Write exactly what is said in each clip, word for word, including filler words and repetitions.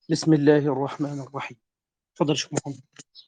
بسم الله الرحمن الرحيم. تفضل شيخ محمد.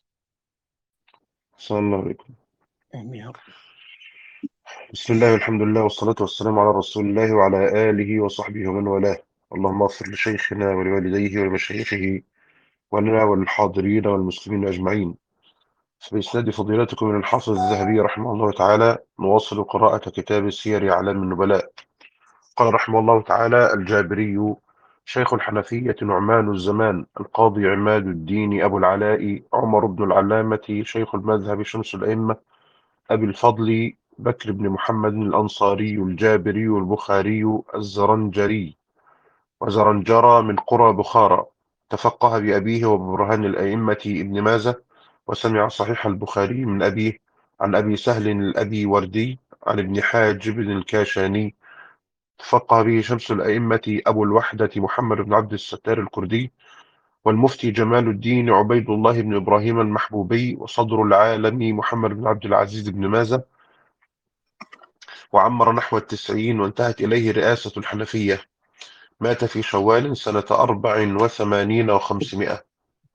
السلام الله عليكم. آمين يا رب. بسم الله والحمد لله والصلاة والسلام على رسول الله وعلى آله وصحبه ومن والاه. اللهم اغفر لشيخنا ولوالديه ولمشايخه ولنا وللحاضرين والمسلمين أجمعين. بإسناد فضيلتكم من الحافظ الذهبي رحمه الله تعالى نواصل قراءة كتاب سير أعلام النبلاء. قال رحمه الله تعالى الجابري شيخ الحنفية نعمان الزمان القاضي عماد الدين أبو العلاء عمر بن العلامة شيخ المذهب شمس الأئمة أبي الفضل بكر بن محمد الأنصاري الجابري البخاري الزرنجري وزرنجرى من قرى بخارى. تفقه بأبيه وببرهان الأئمة ابن مازة، وسمع صحيح البخاري من أبيه عن أبي سهل الأبي وردي عن ابن حاجب الكاشاني. تفقه به شمس الأئمة أبو الوحدة محمد بن عبد الستار الكردي، والمفتي جمال الدين عبيد الله بن إبراهيم المحبوبي، وصدر العالم محمد بن عبد العزيز بن مازة. وعمر نحو التسعين وانتهت إليه رئاسة الحنفية. مات في شوال سنة أربع وثمانين وخمسمائة.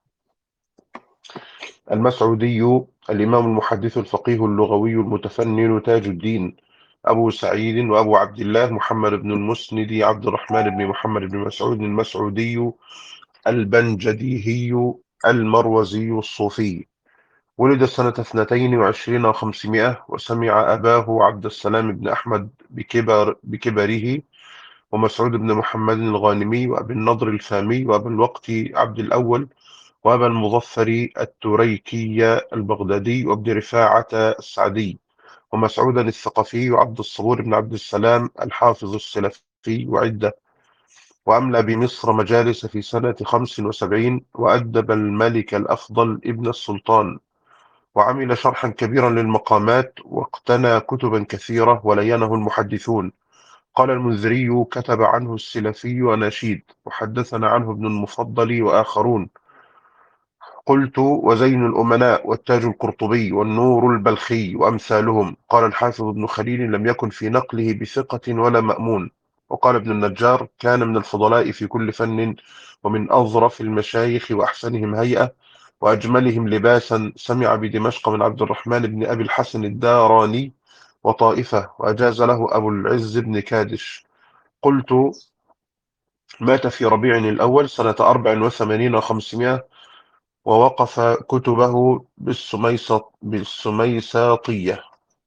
المسعودي الإمام المحدث الفقيه اللغوي المتفنن تاج الدين أبو سعيد وأبو عبد الله محمد بن المسند عبد الرحمن بن محمد بن مسعود المسعودي البنجديهي المروزي الصوفي. ولد سنة اثنتين وعشرين وخمسمائة، وسمع أباه عبد السلام بن أحمد بكبر بكبره، ومسعود بن محمد الغانمي، وأبي النضر الفامي، وأبي الوقت عبد الأول، وأبا المظفر التريكي البغدادي، وابن رفاعة السعدي، ومسعودا الثقفي، وعبد الصبور بن عبد السلام الحافظ السلفي، وعدة. وأملى بمصر مجالس في سنة خمس وسبعين، وأدب الملك الأفضل ابن السلطان، وعمل شرحا كبيرا للمقامات، واقتنى كتبا كثيرة ولينه المحدثون. قال المنذري كتب عنه السلفي أناشيد، وحدثنا عنه ابن المفضل وآخرون. قلت وزين الأمناء والتاج القرطبي والنور البلخي وأمثالهم. قال الحافظ ابن خليل لم يكن في نقله بثقة ولا مأمون. وقال ابن النجار كان من الفضلاء في كل فن، ومن أظرف المشايخ وأحسنهم هيئة وأجملهم لباسا. سمع بدمشق من عبد الرحمن بن أبي الحسن الداراني وطائفة، وأجاز له أبو العز بن كادش. قلت مات في ربيع الأول سنة أربع وثمانين وخمسمائة، ووقف كتبه بالسميسط بالسميساطية.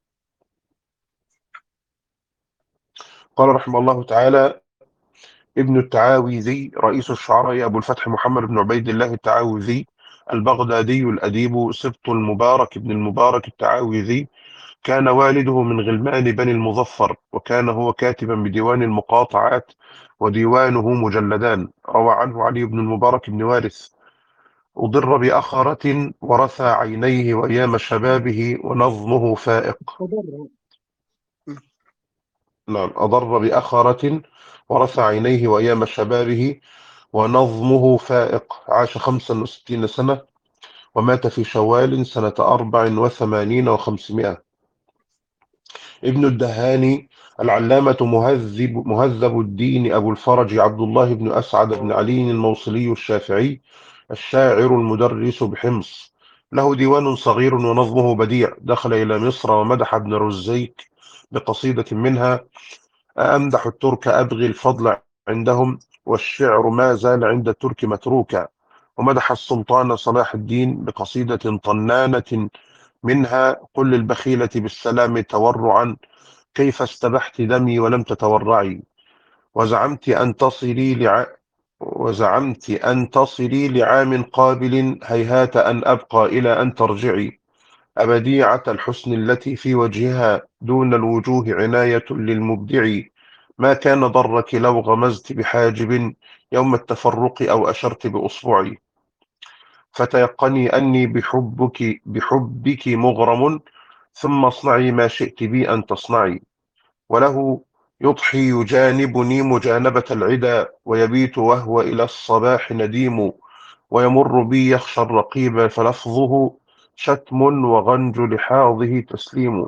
قال رحمه الله تعالى ابن التعاوذي رئيس الشعراء أبو الفتح محمد بن عبيد الله التعاوذي البغدادي الأديب سبط المبارك بن المبارك التعاوذي. كان والده من غلمان بني المظفر، وكان هو كاتبا بديوان المقاطعات، وديوانه مجلدان. روى عنه علي بن المبارك بن وارث أضر بأخرة ورثى عينيه وأيام شبابه ونظمه فائق. تضرع. نعم، أضر بأخرة ورثى عينيه وأيام شبابه ونظمه فائق. عاش خمسا وستين سنة، ومات في شوال سنة أربع وثمانين وخمسمائة. ابن الدهاني العلامة مهذب مهذب الدين أبو الفرج عبد الله بن أسعد بن علي الموصلي الشافعي الشاعر المدرس بحمص. له ديوان صغير ونظمه بديع. دخل إلى مصر ومدح ابن رزيك بقصيدة منها: أمدح الترك أبغي الفضل عندهم، والشعر ما زال عند الترك متروكا. ومدح السلطان صلاح الدين بقصيدة طنانة منها: قل للبخيلة بالسلام تورعا، كيف استبحت دمي ولم تتورعي. وزعمت أن تصلي لع... وزعمت أن تصلي لعام قابل، هيهات أن أبقى إلى أن ترجعي. أبديعة الحسن التي في وجهها دون الوجوه عناية للمبدع. ما كان ضرك لو غمزت بحاجب يوم التفرق أو أشرت بأصبعي. فتيقني أني بحبك بحبك مغرم، ثم اصنعي ما شئت بي أن تصنعي. وله يضحي يجانبني مجانبة العدا، ويبيت وهو إلى الصباح نديم. ويمر بي يخشى الرقيب فلفظه شتم، وغنج لحاظه تسليم.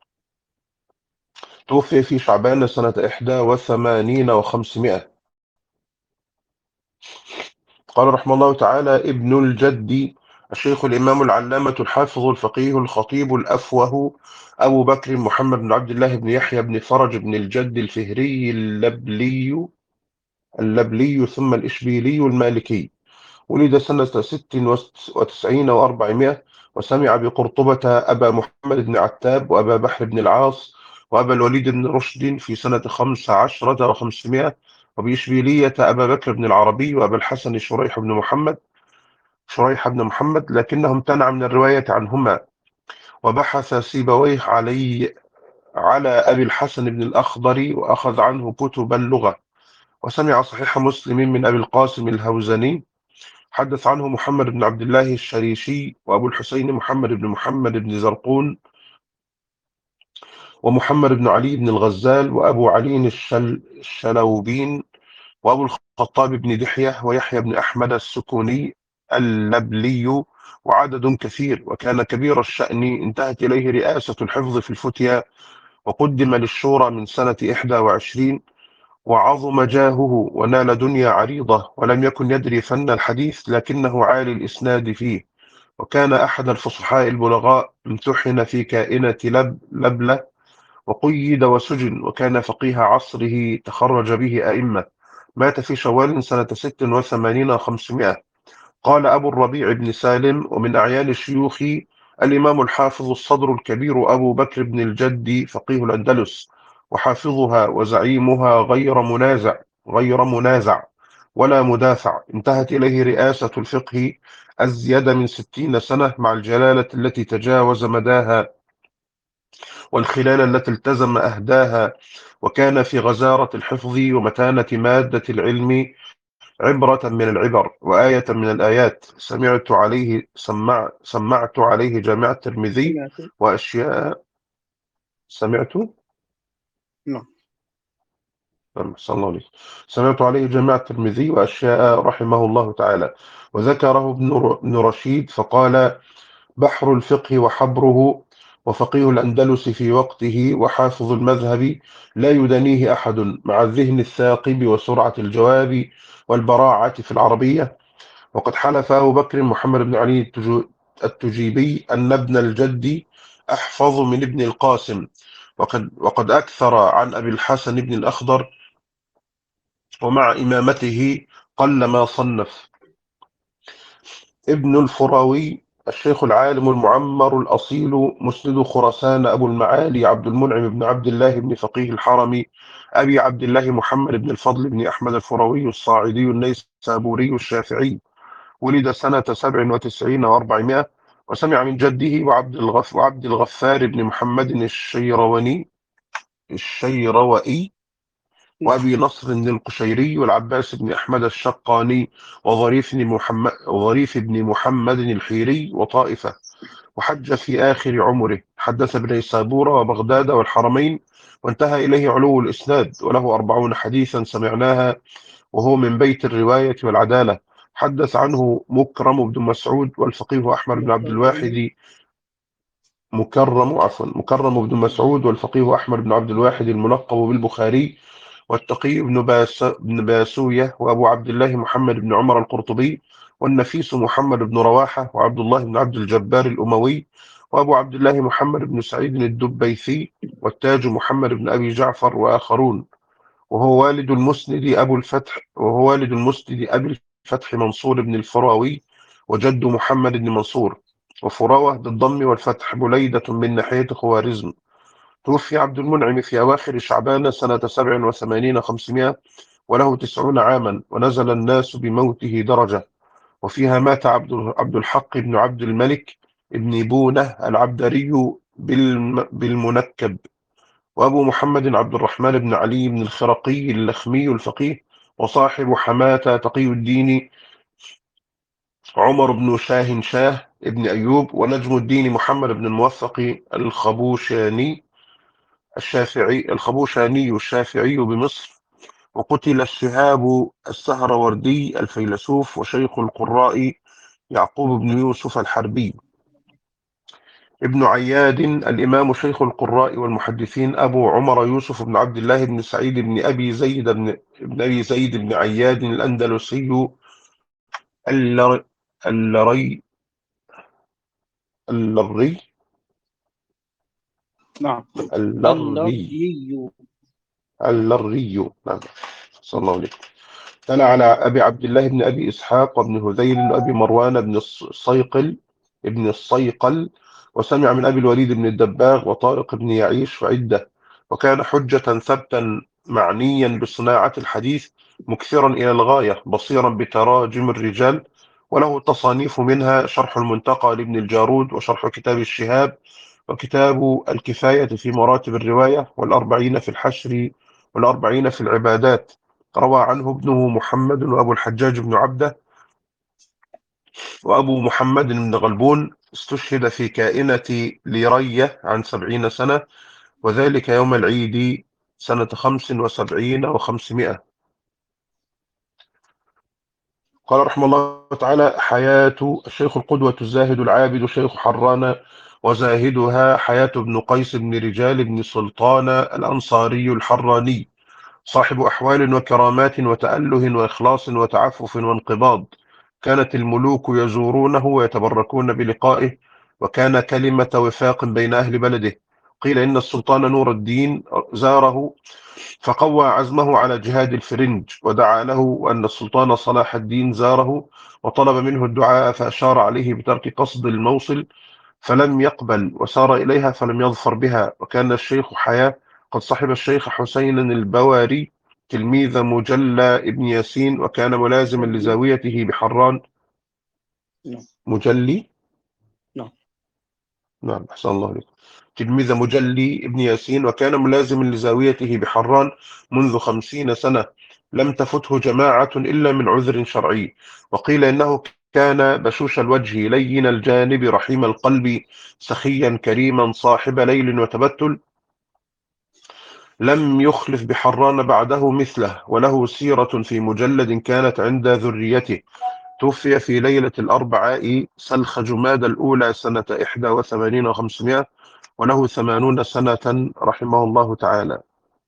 توفي في شعبان سنة إحدى وثمانين وخمسمائة. قال رحمه الله تعالى: ابن الجد الشيخ الإمام العلامة الحافظ الفقيه الخطيب الأفوه أبو بكر محمد بن عبد الله بن يحيى بن فرج بن الجد الفهري اللبلي اللبلي ثم الإشبيلي المالكي. ولد سنة ست وتسعين وأربعمائة، وسمع بقرطبة أبا محمد بن عتاب وأبا بحر بن العاص وأبا الوليد بن رشد في سنة خمس عشرة وخمسمائة، وبإشبيلية أبا بكر بن العربي وأبا الحسن شريح بن محمد شريح بن محمد، لكنه امتنع من الرواية عنهما. وبحث سيبويه علي على أبي الحسن بن الأخضر وأخذ عنه كتب اللغة. وسمع صحيح مسلم من أبي القاسم الهوزني، حدث عنه محمد بن عبد الله الشريشي وأبو الحسين محمد بن محمد بن زرقون ومحمد بن علي بن الغزال وأبو علي الشل الشلوبين وأبو الخطاب بن دحية ويحيى بن أحمد السكوني اللبلي، وعدد كثير. وكان كبير الشأن، انتهت إليه رئاسة الحفظ في الفتيا، وقدم للشورى من سنة إحدى وعشرين، وعظم جاهه ونال دنيا عريضة، ولم يكن يدري فن الحديث لكنه عالي الإسناد فيه. وكان أحد الفصحاء البلغاء، امتحن في كائنة لب لبلة وقيد وسجن، وكان فقيه عصره، تخرج به أئمة. مات في شوال سنة ست وثمانين وخمسمائة. قال أبو الربيع بن سالم: ومن أعيان الشيوخ الإمام الحافظ الصدر الكبير أبو بكر بن الجد فقيه الأندلس، وحافظها وزعيمها غير منازع غير منازع ولا مدافع. انتهت إليه رئاسة الفقه أزيد من ستين سنة، مع الجلالة التي تجاوز مداها والخلال التي التزم أهداها. وكان في غزارة الحفظ ومتانة مادة العلم عبرة من العبر وآية من الآيات. سمعت عليه سمع سمعت عليه جامع الترمذي سمعت. وأشياء سمعت نعم. صلى الله عليه سمعت عليه جامع الترمذي وأشياء رحمه الله تعالى. وذكره ابن ر- ابن رشيد فقال: بحر الفقه وحبره، وفقيه الأندلس في وقته، وحافظ المذهب، لا يدانيه أحد، مع الذهن الثاقب وسرعة الجواب والبراعة في العربية. وقد حلف أبو بكر محمد بن علي التجو- التجيبي أن ابن الجد أحفظ من ابن القاسم. وقد, وقد أكثر عن أبي الحسن بن الأخضر، ومع إمامته قل ما صنف. ابن الفراوي الشيخ العالم المعمر الأصيل مسند خراسان أبو المعالي عبد المنعم بن عبد الله بن فقيه الحرم أبي عبد الله محمد بن الفضل بن أحمد الفراوي الصاعدي النيسابوري الشافعي. ولد سنة سبع وتسعين وأربعمائة، وسمع من جده وعبد الغف وعبد الغفار بن محمد الشيرواني الشيروائي نعم. وأبي نصر القشيري والعباس بن أحمد الشقاني وظريف بن محمد وظريف بن محمد الحيري وطائفة. وحج في آخر عمره. حدث ابن سابورة وبغداد والحرمين، وانتهى إليه علو الإسناد، وله أربعون حديثا سمعناها، وهو من بيت الرواية والعدالة. حدث عنه مكرم بن مسعود والفقيه أحمد بن عبد الواحد مكرم عفوا مكرم بن مسعود والفقيه أحمد بن عبد الواحد الملقب بالبخاري، والتقي بن باس بن باسوية، وأبو عبد الله محمد بن عمر القرطبي، والنفيس محمد بن رواحة، وعبد الله بن عبد الجبار الأموي، وأبو عبد الله محمد بن سعيد الدبيثي، والتاج محمد بن أبي جعفر، وآخرون. وهو والد المسند أبو الفتح وهو والد المسند أبي الفتح منصور بن الفراوي، وجد محمد بن منصور. وفراوة بالضم والفتح بليدة من ناحية خوارزم. توفي عبد المنعم في أواخر شعبان سنة سبع وثمانين خمسمائة، وله تسعون عاما، ونزل الناس بموته درجة. وفيها مات عبد عبد الحق بن عبد الملك بن بونة العبدري بالم بالمنكب، وأبو محمد عبد الرحمن بن علي بن الخرقي اللخمي الفقيه، وصاحب حماة تقي الدين عمر بن شاه شاه ابن أيوب، ونجم الدين محمد بن الموفق الخبوشاني الشافعي الخبوشاني الشافعي بمصر. وقتل الشهاب السهروردي الفيلسوف وشيخ القراء يعقوب بن يوسف الحربي. ابن عياد الإمام شيخ القراء والمحدثين أبو عمر يوسف بن عبد الله بن سعيد بن أبي زيد بن, بن أبي زيد بن عياد الأندلسي اللر... اللري اللري نعم. اللري اللري. اللري نعم. صلى الله عليه. تلا على أبي عبد الله بن أبي إسحاق وابن هذيل وأبي مروان بن الصيقل ابن الصيقل، وسمع من أبي الوليد بن الدباغ وطارق بن يعيش وعدة، وكان حجة ثبتا معنيا بصناعة الحديث، مكثرا إلى الغاية، بصيرا بتراجم الرجال، وله تصانيف منها شرح المنتقى لابن الجارود، وشرح كتاب الشهاب، وكتاب الكفاية في مراتب الرواية، والأربعين في الحشر، والأربعين في العبادات. روى عنه ابنه محمد وأبو الحجاج بن عبده وأبو محمد بن غلبون، استشهد في كائنة ليرية عن سبعين سنة، وذلك يوم العيد سنة خمس وسبعين وخمسمائة. قال رحمه الله تعالى: حياة الشيخ القدوة الزاهد العابد شيخ حران، وزاهدها حياة بن قيس بن رجال بن سلطان الأنصاري الحراني، صاحب أحوال وكرامات وتأله وإخلاص وتعفف وانقباض. كانت الملوك يزورونه ويتبركون بلقائه، وكان كلمة وفاق بين أهل بلده. قيل إن السلطان نور الدين زاره فقوى عزمه على جهاد الفرنج، ودعا له، وأن السلطان صلاح الدين زاره وطلب منه الدعاء، فأشار عليه بترك قصد الموصل فلم يقبل، وسار إليها فلم يظفر بها. وكان الشيخ حياة قد صحب الشيخ حسين البواري تلميذ مجلى ابن ياسين، وكان ملازما مجلي. لزاويته بحران. نعم. مجلي نعم. نعم، أحسن الله عليك. تلميذ مجلي ابن ياسين، وكان ملازما لزاويته بحران منذ خمسين سنة، لم تفته جماعة إلا من عذر شرعي. وقيل إنه كان بشوش الوجه لين الجانب رحيم القلب، سخيا كريما صاحب ليل وتبتل، لم يخلف بحران بعده مثله، وله سيرة في مجلد كانت عند ذريته. توفي في ليلة الأربعاء سلخ جماد الأولى سنة إحدى وثمانين وخمسمائة، وله ثمانون سنة رحمه الله تعالى.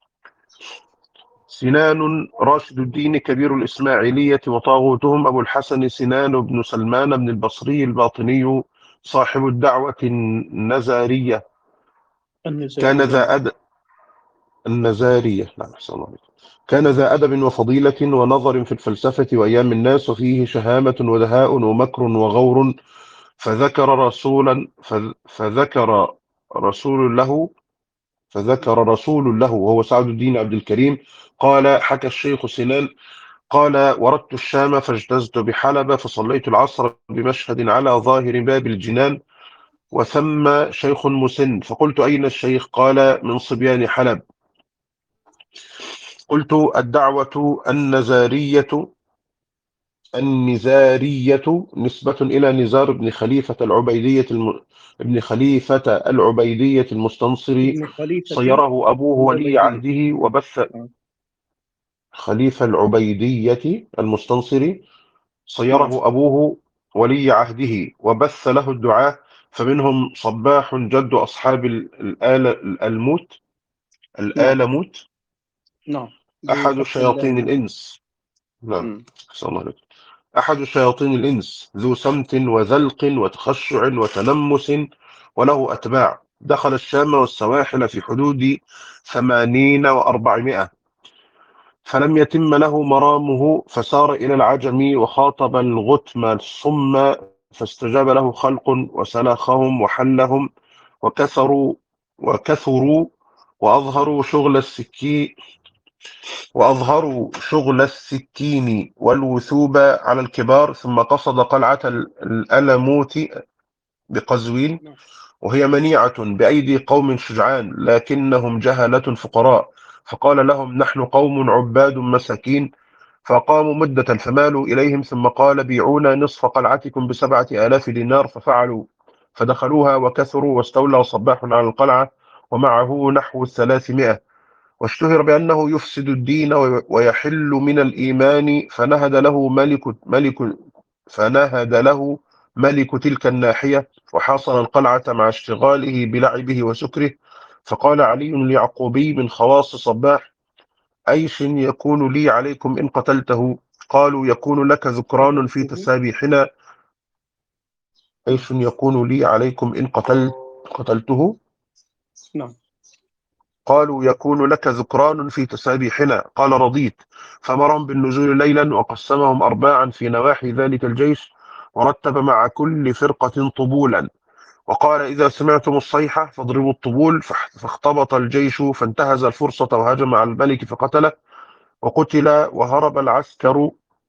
سنان راشد الدين كبير الإسماعيلية، وطاغوتهم أبو الحسن سنان بن سلمان بن البصري الباطني، صاحب الدعوة النزارية. كان النزارية. ذا أدب النزارية نعم، أحسن الله عليك. كان ذا أدب وفضيلة ونظر في الفلسفة وأيام الناس، وفيه شهامة ودهاء ومكر وغور. فذكر رسولا فذ- فذكر رسول له فذكر رسول له وهو سعد الدين عبد الكريم. قال: حكى الشيخ سنان قال: وردت الشام فاجتزت بحلب، فصليت العصر بمشهد على ظاهر باب الجنان، وثم شيخ مسن، فقلت: أين الشيخ؟ قال: من صبيان حلب. قلت: الدعوة النزارية النزارية نسبة إلى نزار بن خليفة العبيدية الم... ابن خليفة العبيدية المستنصري، ابن خليفة صيره أبوه ولي العبيدية. عهده وبث. آه. خليفة العبيدية المستنصري، نعم. صيره أبوه ولي عهده وبث له الدعاء، فمنهم صباح جد أصحاب ال- الآل الألموت نعم. الآلموت نعم. أحد بفتح شياطين اللام. الإنس. نعم، مم. أحسن الله عليك. أحد شياطين الإنس، ذو سمت وذلق وتخشع وتنمس، وله أتباع. دخل الشام والسواحل في حدود ثمانين وأربعمائة، فلم يتم له مرامه، فسار إلى العجم وخاطب الغتم الصم، فاستجاب له خلق وسلخهم وحلهم، وكثروا وكثروا وأظهروا شغل السكين وأظهروا شغل السكين والوثوب على الكبار، ثم قصد قلعة الألموت بقزوين، نعم. وهي منيعة بأيدي قوم شجعان، لكنهم جهلة فقراء، فقال لهم: نحن قوم عباد مساكين. فقاموا مدة فمالوا إليهم، ثم قال: بيعونا نصف قلعتكم بسبعة آلاف دينار. ففعلوا، فدخلوها وكثروا، واستولى صباح على القلعة ومعه نحو الثلاثمائة، واشتهر بأنه يفسد الدين ويحل من الإيمان، فنهد له ملك ملك فنهد له ملك تلك الناحية، وحاصر القلعة مع اشتغاله بلعبه وسكره. فقال علي اليعقوبي من خواص صباح: أيش يكون لي عليكم إن قتلته؟ قالوا يكون لك ذكران في تسابيحنا، عيش يكون لي عليكم إن قتلت قتلته. نعم. قالوا يكون لك ذكران في تسابيحنا، قال رضيت. فأمرهم بالنزول ليلا وقسمهم أرباعا في نواحي ذلك الجيش، ورتب مع كل فرقة طبولا، وقال إذا سمعتم الصيحة فاضربوا الطبول. فاختبط الجيش فانتهز الفرصة وهجم على الملك فقتله، وقتل وهرب العسكر.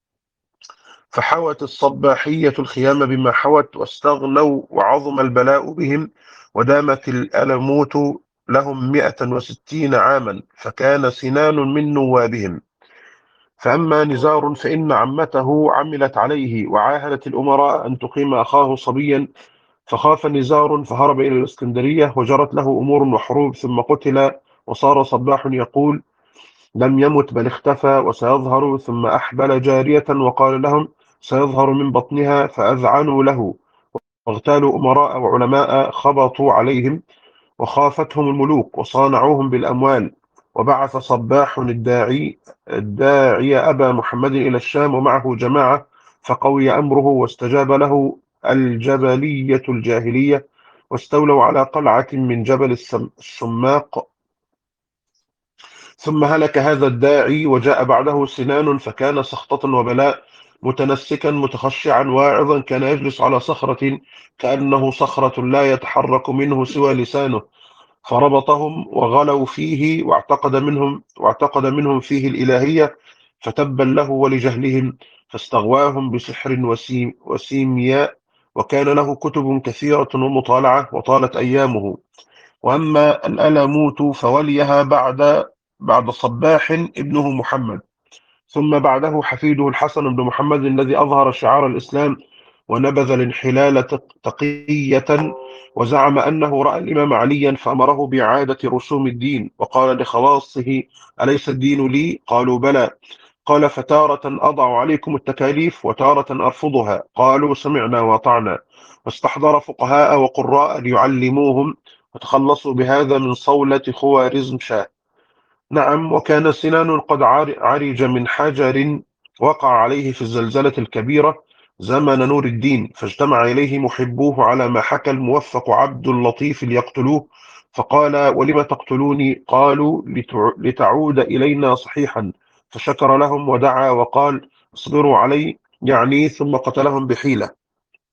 فحوت الصباحية الخيام بما حوت، واستغنوا وعظم البلاء بهم، ودامت الألموت لهم مئة وستين عاما، فكان سنان من نوابهم. فأما نزار فإن عمته عملت عليه، وعاهدت الأمراء أن تقيم أخاه صبيا، فخاف نزار فهرب إلى الإسكندرية، وجرت له أمور وحروب، ثم قتل. وصار صباح يقول لم يمت بل اختفى وسيظهر، ثم أحبل جارية وقال لهم سيظهر من بطنها، فأذعنوا له، واغتالوا أمراء وعلماء خبطوا عليهم، وخافتهم الملوك وصانعوهم بالأموال. وبعث صباح الداعي الداعي أبا محمد إلى الشام ومعه جماعة، فقوي أمره واستجاب له الجبلية الجاهلية، واستولوا على قلعة من جبل السماق. ثم هلك هذا الداعي، وجاء بعده سنان، فكان سخطة وبلاء، متنسكا متخشعا واعظا، كان يجلس على صخرة كأنه صخرة لا يتحرك منه سوى لسانه، فربطهم وغلوا فيه، واعتقد منهم واعتقد منهم فيه الإلهية، فتبا له ولجهلهم، فاستغواهم بسحر وسيم وسيمياء، وكان له كتب كثيرة ومطالعة، وطالت أيامه. وأما الألموت فوليها بعد بعد صباح ابنه محمد، ثم بعده حفيده الحسن بن محمد الذي أظهر شعار الإسلام ونبذ الانحلال تقية، وزعم أنه رأى الإمام عليا فأمره بإعادة رسوم الدين، وقال لخواصه أليس الدين لي؟ قالوا بلى. قال فتارة أضع عليكم التكاليف وتارة أرفضها، قالوا سمعنا وأطعنا. واستحضر فقهاء وقراء ليعلموهم، وتخلصوا بهذا من صولة خوارزم شاه. نعم. وكان سنان قد عرج من حجر وقع عليه في الزلزلة الكبيرة زمن نور الدين، فاجتمع إليه محبوه على ما حكى الموفق عبد اللطيف ليقتلوه، فقال ولم تقتلوني؟ قالوا لتعود إلينا صحيحا، فشكر لهم ودعا وقال اصبروا علي يعني، ثم قتلهم بحيلة.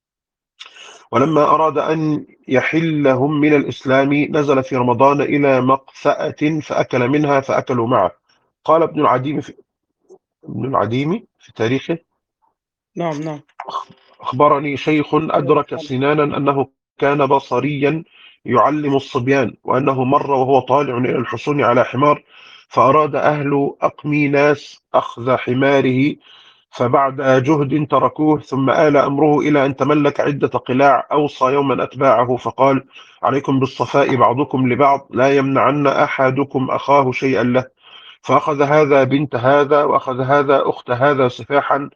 ولما أراد أن يحلهم من الإسلام نزل في رمضان إلى مقثأة فأكل منها فأكلوا معه. قال ابن العديم في, ابن العديم في تاريخه نعم نعم. أخبرني شيخ أدرك سنانا أنه كان بصريا يعلم الصبيان، وأنه مر وهو طالع إلى الحصون على حمار، فأراد أهل أقميناس أخذ حماره، فبعد جهد تركوه، ثم آل أمره إلى أن تملك عدة قلاع. أوصى يوما أتباعه فقال عليكم بالصفاء بعضكم لبعض، لا يمنعن أحدكم أخاه شيئا له. فأخذ هذا بنت هذا، وأخذ هذا أخت هذا سفاحا،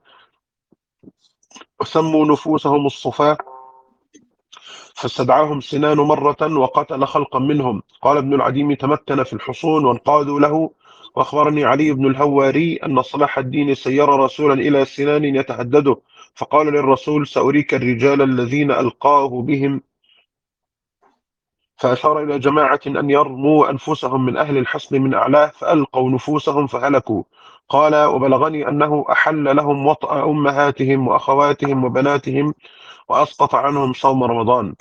وسموا نفوسهم الصفاة، فاستدعاهم سنان مرة وقتل خلقا منهم. قال ابن العديم تمكن في الحصون وانقادوا له. وأخبرني علي بن الهواري أن صلاح الدين سير رسولا إلى سنان يتهدده، فقال للرسول سأريك الرجال الذين ألقاه بهم، فأشار إلى جماعة أن يرموا أنفسهم من أهل الحصن من أعلاه، فألقوا نفوسهم فهلكوا. قال وبلغني أنه أحل لهم وطأ أمهاتهم وأخواتهم وبناتهم، وأسقط عنهم صوم رمضان.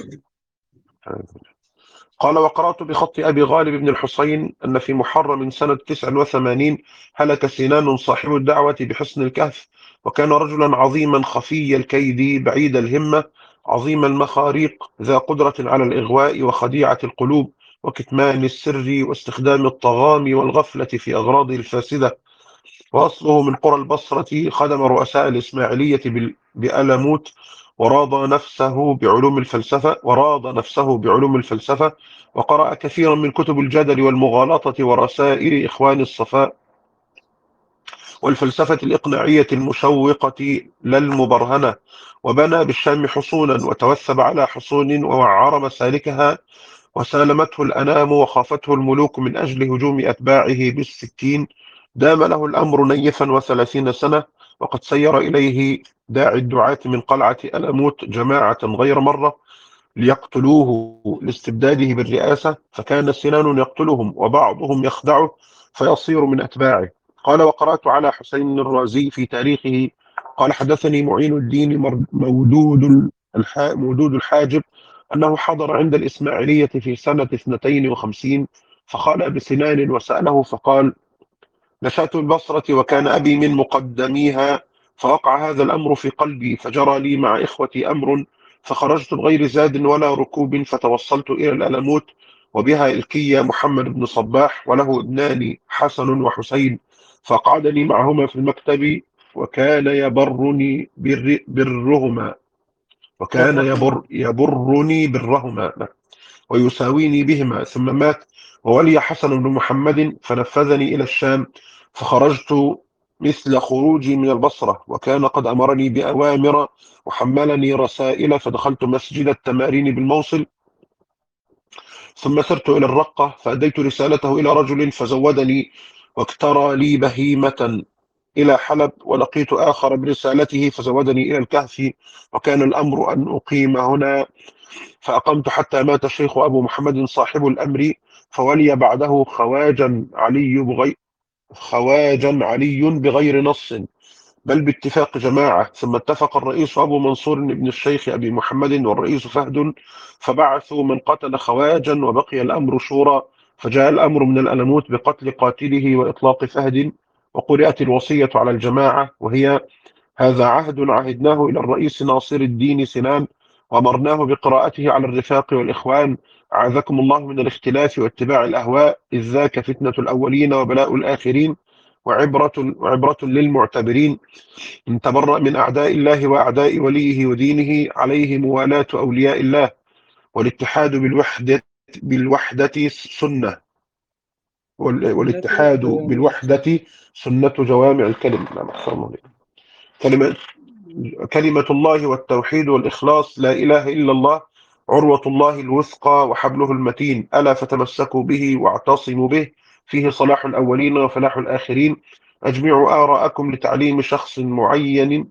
قال وقرأت بخط أبي غالب بن الحسين أن في محرم سنة تسع وثمانين هلك سنان صاحب الدعوة بحصن الكهف، وكان رجلا عظيما خفي الكيد بعيد الهمة عظيم المخاريق، ذا قدرة على الإغواء وخديعة القلوب وكتمان السر واستخدام الطغام والغفلة في أغراضه الفاسدة، وأصله من قرى البصرة، خدم رؤساء الإسماعيلية بألموت، وراض نفسه بعلوم الفلسفة وراض نفسه بعلوم الفلسفة وقرأ كثيرا من كتب الجدل والمغالطة ورسائل إخوان الصفاء والفلسفة الإقناعية المشوقة لا المبرهنة، وبنى بالشام حصونا وتوثب على حصون ووعر مسالكها، وسالمته الأنام وخافته الملوك من أجل هجوم أتباعه بالسكين. دام له الأمر نيفا وثلاثين سنة، وقد سير إليه داعي الدعاة من قلعة ألموت جماعة غير مرة ليقتلوه لاستبداده بالرئاسة، فكان سنان يقتلهم وبعضهم يخدعه فيصير من أتباعه. قال: وقرأت على حسين الرازي في تاريخه قال: حدثني معين الدين مر- مودود الح- مودود الحاجب أنه حضر عند الإسماعيلية في سنة اثنتين وخمسين فخال بسنان وسأله فقال: نشأت البصرة وكان أبي من مقدميها، فوقع هذا الأمر في قلبي، فجرى لي مع إخوتي أمر، فخرجت بغير زاد ولا ركوب، فتوصلت إلى الألموت، وبها إلكي محمد بن صباح، وله ابنان حسن وحسين، فأقعدني معهما في المكتب، وكان يبرني بر برهما وكان برهما. يبر يبرني برهما ويساويني بهما، ثم مات وولي حسن بن محمد فنفذني إلى الشام، فخرجت مثل خروجي من البصرة، وكان قد أمرني بأوامر وحملني رسائل، فدخلت مسجد التمارين بالموصل، ثم سرت إلى الرقة فأديت رسالته إلى رجل فزودني واكترى لي بهيمة إلى حلب، ولقيت آخر برسالته فزودني إلى الكهف، وكان الأمر أن أقيم هنا، فأقمت حتى مات الشيخ أبو محمد صاحب الأمر، فولي بعده خواجا علي بغير خواجا علي بغير نص، بل باتفاق جماعة. ثم اتفق الرئيس أبو منصور بن الشيخ أبي محمد والرئيس فهد، فبعثوا من قتل خواجا، وبقي الأمر شورى، فجاء الأمر من الألموت بقتل قاتله وإطلاق فهد، وقرأت الوصية على الجماعة، وهي: هذا عهد عهدناه إلى الرئيس ناصر الدين سنان، وأمرناه بقراءته على الرفاق والإخوان، أعاذكم الله من الاختلاف واتباع الأهواء، إذ ذاك فتنة الأولين وبلاء الآخرين، وعبرة, وعبرة للمعتبرين. إن تبرأ من أعداء الله وأعداء وليه ودينه، عليه موالاة أولياء الله، والاتحاد بالوحدة بالوحدة سنة وال- سنة والاتحاد جوامع الكلم. بالوحدة سنة جوامع الكلم. نعم، أحسن الله عليك. كلمة كلمة الله والتوحيد والإخلاص، لا إله إلا الله، عروة الله الوثقى وحبله المتين، ألا فتمسكوا به واعتصموا به، فيه صلاح الأولين وفلاح الآخرين. أجمعوا آراءكم لتعليم شخص معين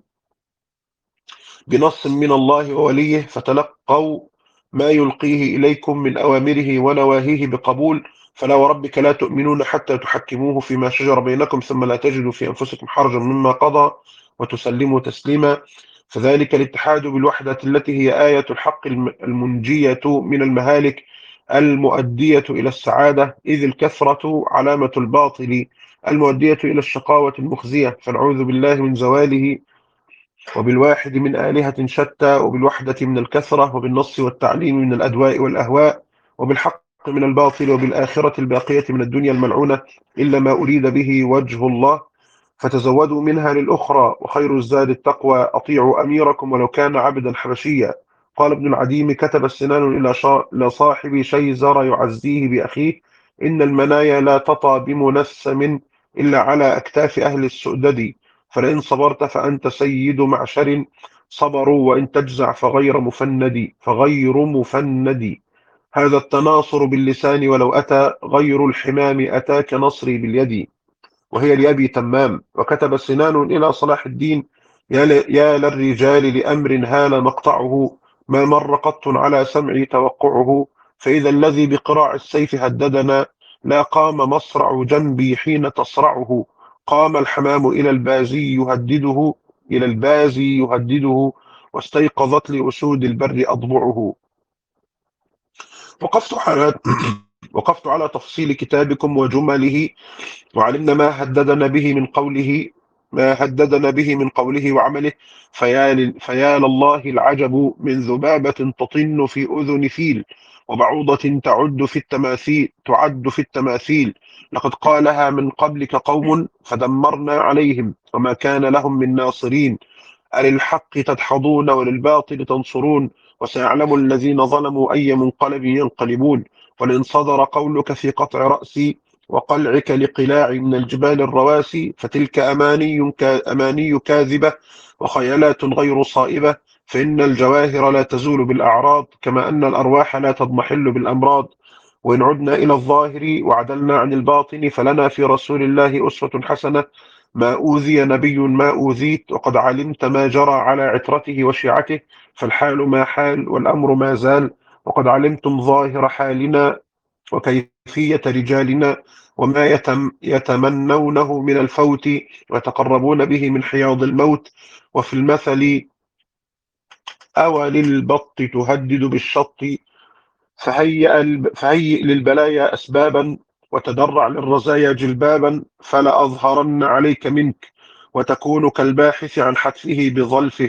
بنص من الله ووليه، فتلقوا ما يلقيه إليكم من أوامره ونواهيه بقبول، فلا وربك لا تؤمنون حتى تحكموه فيما شجر بينكم، ثم لا تجدوا في أنفسكم حرجا مما قضى وتسلموا تسليما. فذلك الاتحاد بالوحدة التي هي آية الحق الم- المنجية من المهالك المؤدية إلى السعادة، إذ الكثرة علامة الباطل المؤدية إلى الشقاوة المخزية، فنعوذ بالله من زواله، وبالواحد من آلهة شتى، وبالوحدة من الكثرة، وبالنص والتعليم من الأدواء والأهواء، وبالحق من الباطل، وبالآخرة الباقية من الدنيا الملعونة، إلا ما أريد به وجه الله، فتزودوا منها للأخرى، وخير الزاد التقوى، أطيعوا أميركم ولو كان عبدا حبشيا. قال ابن العديم: كتب السنان إلى شا... إلى صاحب شيزر يعزيه بأخيه: إن المنايا لا تطى بمنسم إلا على أكتاف أهل السؤدد، فلئن صبرت فأنت سيد معشر، صبروا، وإن تجزع فغير مفند فغير مفند. هذا التناصر باللسان، ولو أتى غير الحمام أتاك نصري باليد، وهي لأبي تمام. وكتب سنان إلى صلاح الدين: يا, ل... يا للرجال لأمر هال مقطعه، ما مر قط على سمعي توقعه، فإذا الذي بقراع السيف هددنا، لا قام مصرع جنبي حين تصرعه، قام الحمام إلى البازي يهدده إلى البازي يهدده، واستيقظت لأسود البر أضبعه. وقفت على وقفت على تفصيل كتابكم وجمله، وعلمنا ما هددنا به من قوله ما هددنا به من قوله وعمله، فيا, لل- فيا لله العجب من ذبابة تطن في أذن فيل، وبعوضة تعد في التماثيل تعد في التماثيل، لقد قالها من قبلك قوم فدمرنا عليهم، وما كان لهم من ناصرين، أللحق تدحضون وللباطل تنصرون، وسيعلم الذين ظلموا أي منقلب ينقلبون. ولئن صدر قولك في قطع رأسي وقلعك لقلاع من الجبال الرواسي، فتلك أماني, كا أماني كاذبة وخيالات غير صائبة، فإن الجواهر لا تزول بالأعراض، كما أن الأرواح لا تضمحل بالأمراض. وإن عدنا إلى الظاهر وعدلنا عن الباطن، فلنا في رسول الله أسوة حسنة، ما أوذي نبي ما أوذيت، وقد علمت ما جرى على عترته وشيعته، فالحال ما حال والأمر ما زال، وقد علمتم ظاهر حالنا وكيفية رجالنا، وما يتم يتمنونه من الفوت ويتقربون به من حياض الموت. وفي المثل: أوى للبط تهدد بالشط، فهيئ, الب... فهيئ للبلايا أسبابا، وتدرع للرزايا جلبابا، فلا أظهرن عليك منك، وتكون كالباحث عن حتفه بظلفه،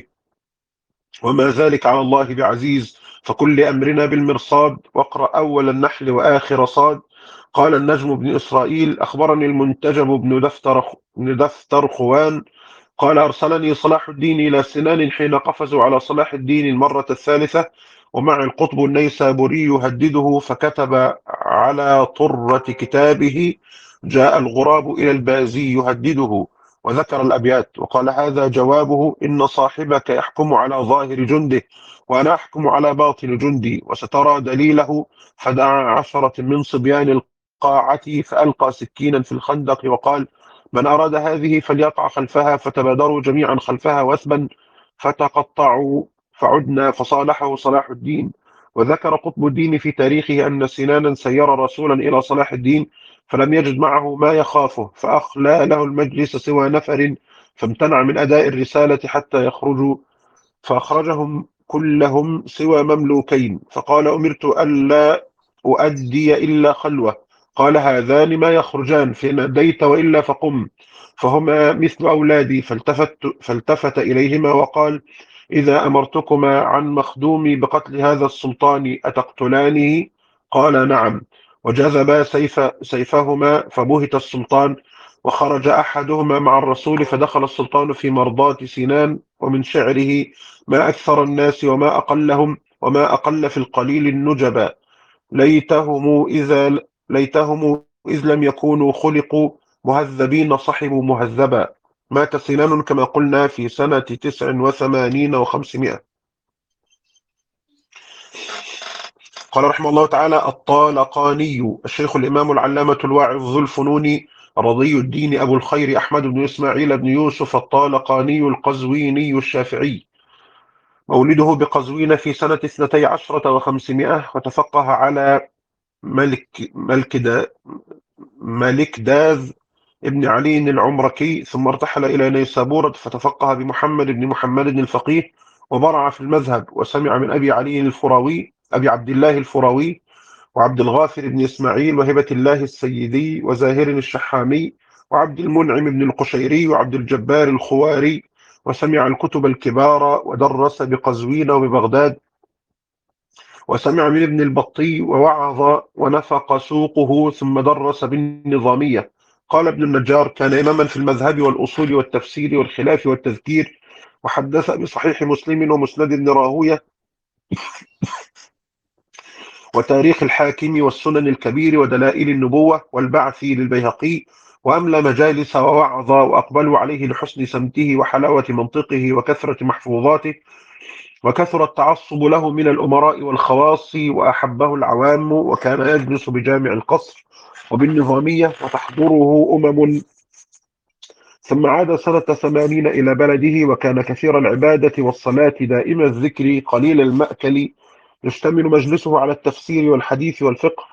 وما ذلك على الله بعزيز، فكل أمرنا بالمرصاد. واقرأ أول النحل وآخر صاد. قال النجم بن إسرائيل: أخبرني المنتجب بن دفتر, بن دفتر خوان قال: أرسلني صلاح الدين إلى سنان حين قفزوا على صلاح الدين المرة الثالثة، ومع القطب النيسابوري يهدده، فكتب على طرة كتابه: جاء الغراب إلى البازي يهدده، وذكر الأبيات، وقال: هذا جوابه: إن صاحبك يحكم على ظاهر جنده، وأنا أحكم على باطن جندي، وسترى دليله. فدعا عشرة من صبيان القاعة فألقى سكينا في الخندق وقال: من أراد هذه فليقع خلفها، فتبادروا جميعا خلفها وثبا، فتقطعوا، فعدنا، فصالحه صلاح الدين. وذكر قطب الدين في تاريخه أن سنانا سير رسولا إلى صلاح الدين، فلم يجد معه ما يخافه، فأخلى له المجلس سوى نفر، فامتنع من أداء الرسالة حتى يخرجوا، فأخرجهم كلهم سوى مملوكين، فقال: أمرت ألا أؤدي إلا خلوة. قال: هذان ما يخرجان، فإن أديت وإلا فقم، فهما مثل أولادي. فالتفت, فالتفت إليهما وقال: إذا أمرتكما عن مخدومي بقتل هذا السلطان أتقتلانه؟ قال: نعم. وجذبا سيف سيفهما، فبهت السلطان، وخرج أحدهما مع الرسول، فدخل السلطان في مرضاة سنان. ومن شعره: ما أكثر الناس وما أقلهم، وما أقل في القليل النجبا، ليتهم إذا ليتهم إذ لم يكونوا خلقوا مهذبين صحبوا مهذبا. مات سنان كما قلنا في سنة تسع وثمانين وخمسمائة. قال رحمه الله تعالى: الطالقاني الشيخ الإمام العلامة الواعظ ذو الفنون رضي الدين أبو الخير أحمد بن إسماعيل بن يوسف الطالقاني القزويني الشافعي، مولده بقزوين في سنة اثنتي عشرة وخمسمائة، وتفقه على ملك ملك ملكداذ ابن علي العمركي، ثم ارتحل إلى نيسابورة، فتفقه بمحمد بن محمد الفقيه، وبرع في المذهب، وسمع من أبي علي الفراوي أبي عبد الله الفراوي، وعبد الغافر بن إسماعيل، وهبة الله السيدي، وزاهر الشحامي، وعبد المنعم بن القشيري، وعبد الجبار الخواري، وسمع الكتب الكبار، ودرس بقزوين وببغداد، وسمع من ابن البطي، ووعظ ونفق سوقه، ثم درس بالنظامية. قال ابن النجار: كان إماما في المذهب والأصول والتفسير والخلاف والتذكير، وحدث بصحيح مسلم ومسند ابن راهوية وتاريخ الحاكم والسنن الكبير ودلائل النبوة والبعث للبيهقي، وأملى مجالس ووعظ، وأقبلوا عليه لحسن سمته وحلاوة منطقه وكثرة محفوظاته، وكثر التعصب له من الأمراء والخواص، وأحبه العوام، وكان يجلس بجامع القصر وبالنظامية وتحضره أمم. ثم عاد سنة ثمانين إلى بلده، وكان كثير العبادة والصلاة دائم الذكر قليل المأكل، يشتمل مجلسه على التفسير والحديث والفقه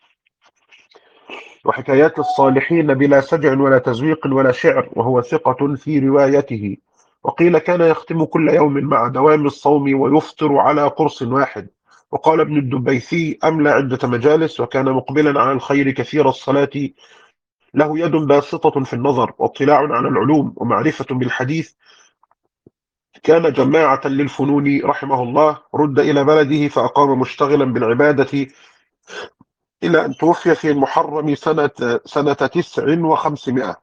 وحكايات الصالحين بلا سجع ولا تزويق ولا شعر، وهو ثقة في روايته. وقيل كان يختم كل يوم مع دوام الصوم، ويفطر على قرص واحد. وقال ابن الدبيثي: أملى عدة مجالس، وكان مقبلا على الخير كثير الصلاة، له يد باسطة في النظر، واطلاع على العلوم، ومعرفة بالحديث. كان جماعة للفنون رحمه الله، رد إلى بلده فأقام مشتغلا بالعبادة إلى أن توفي في المحرم سنة سنة تسع وخمسمائة.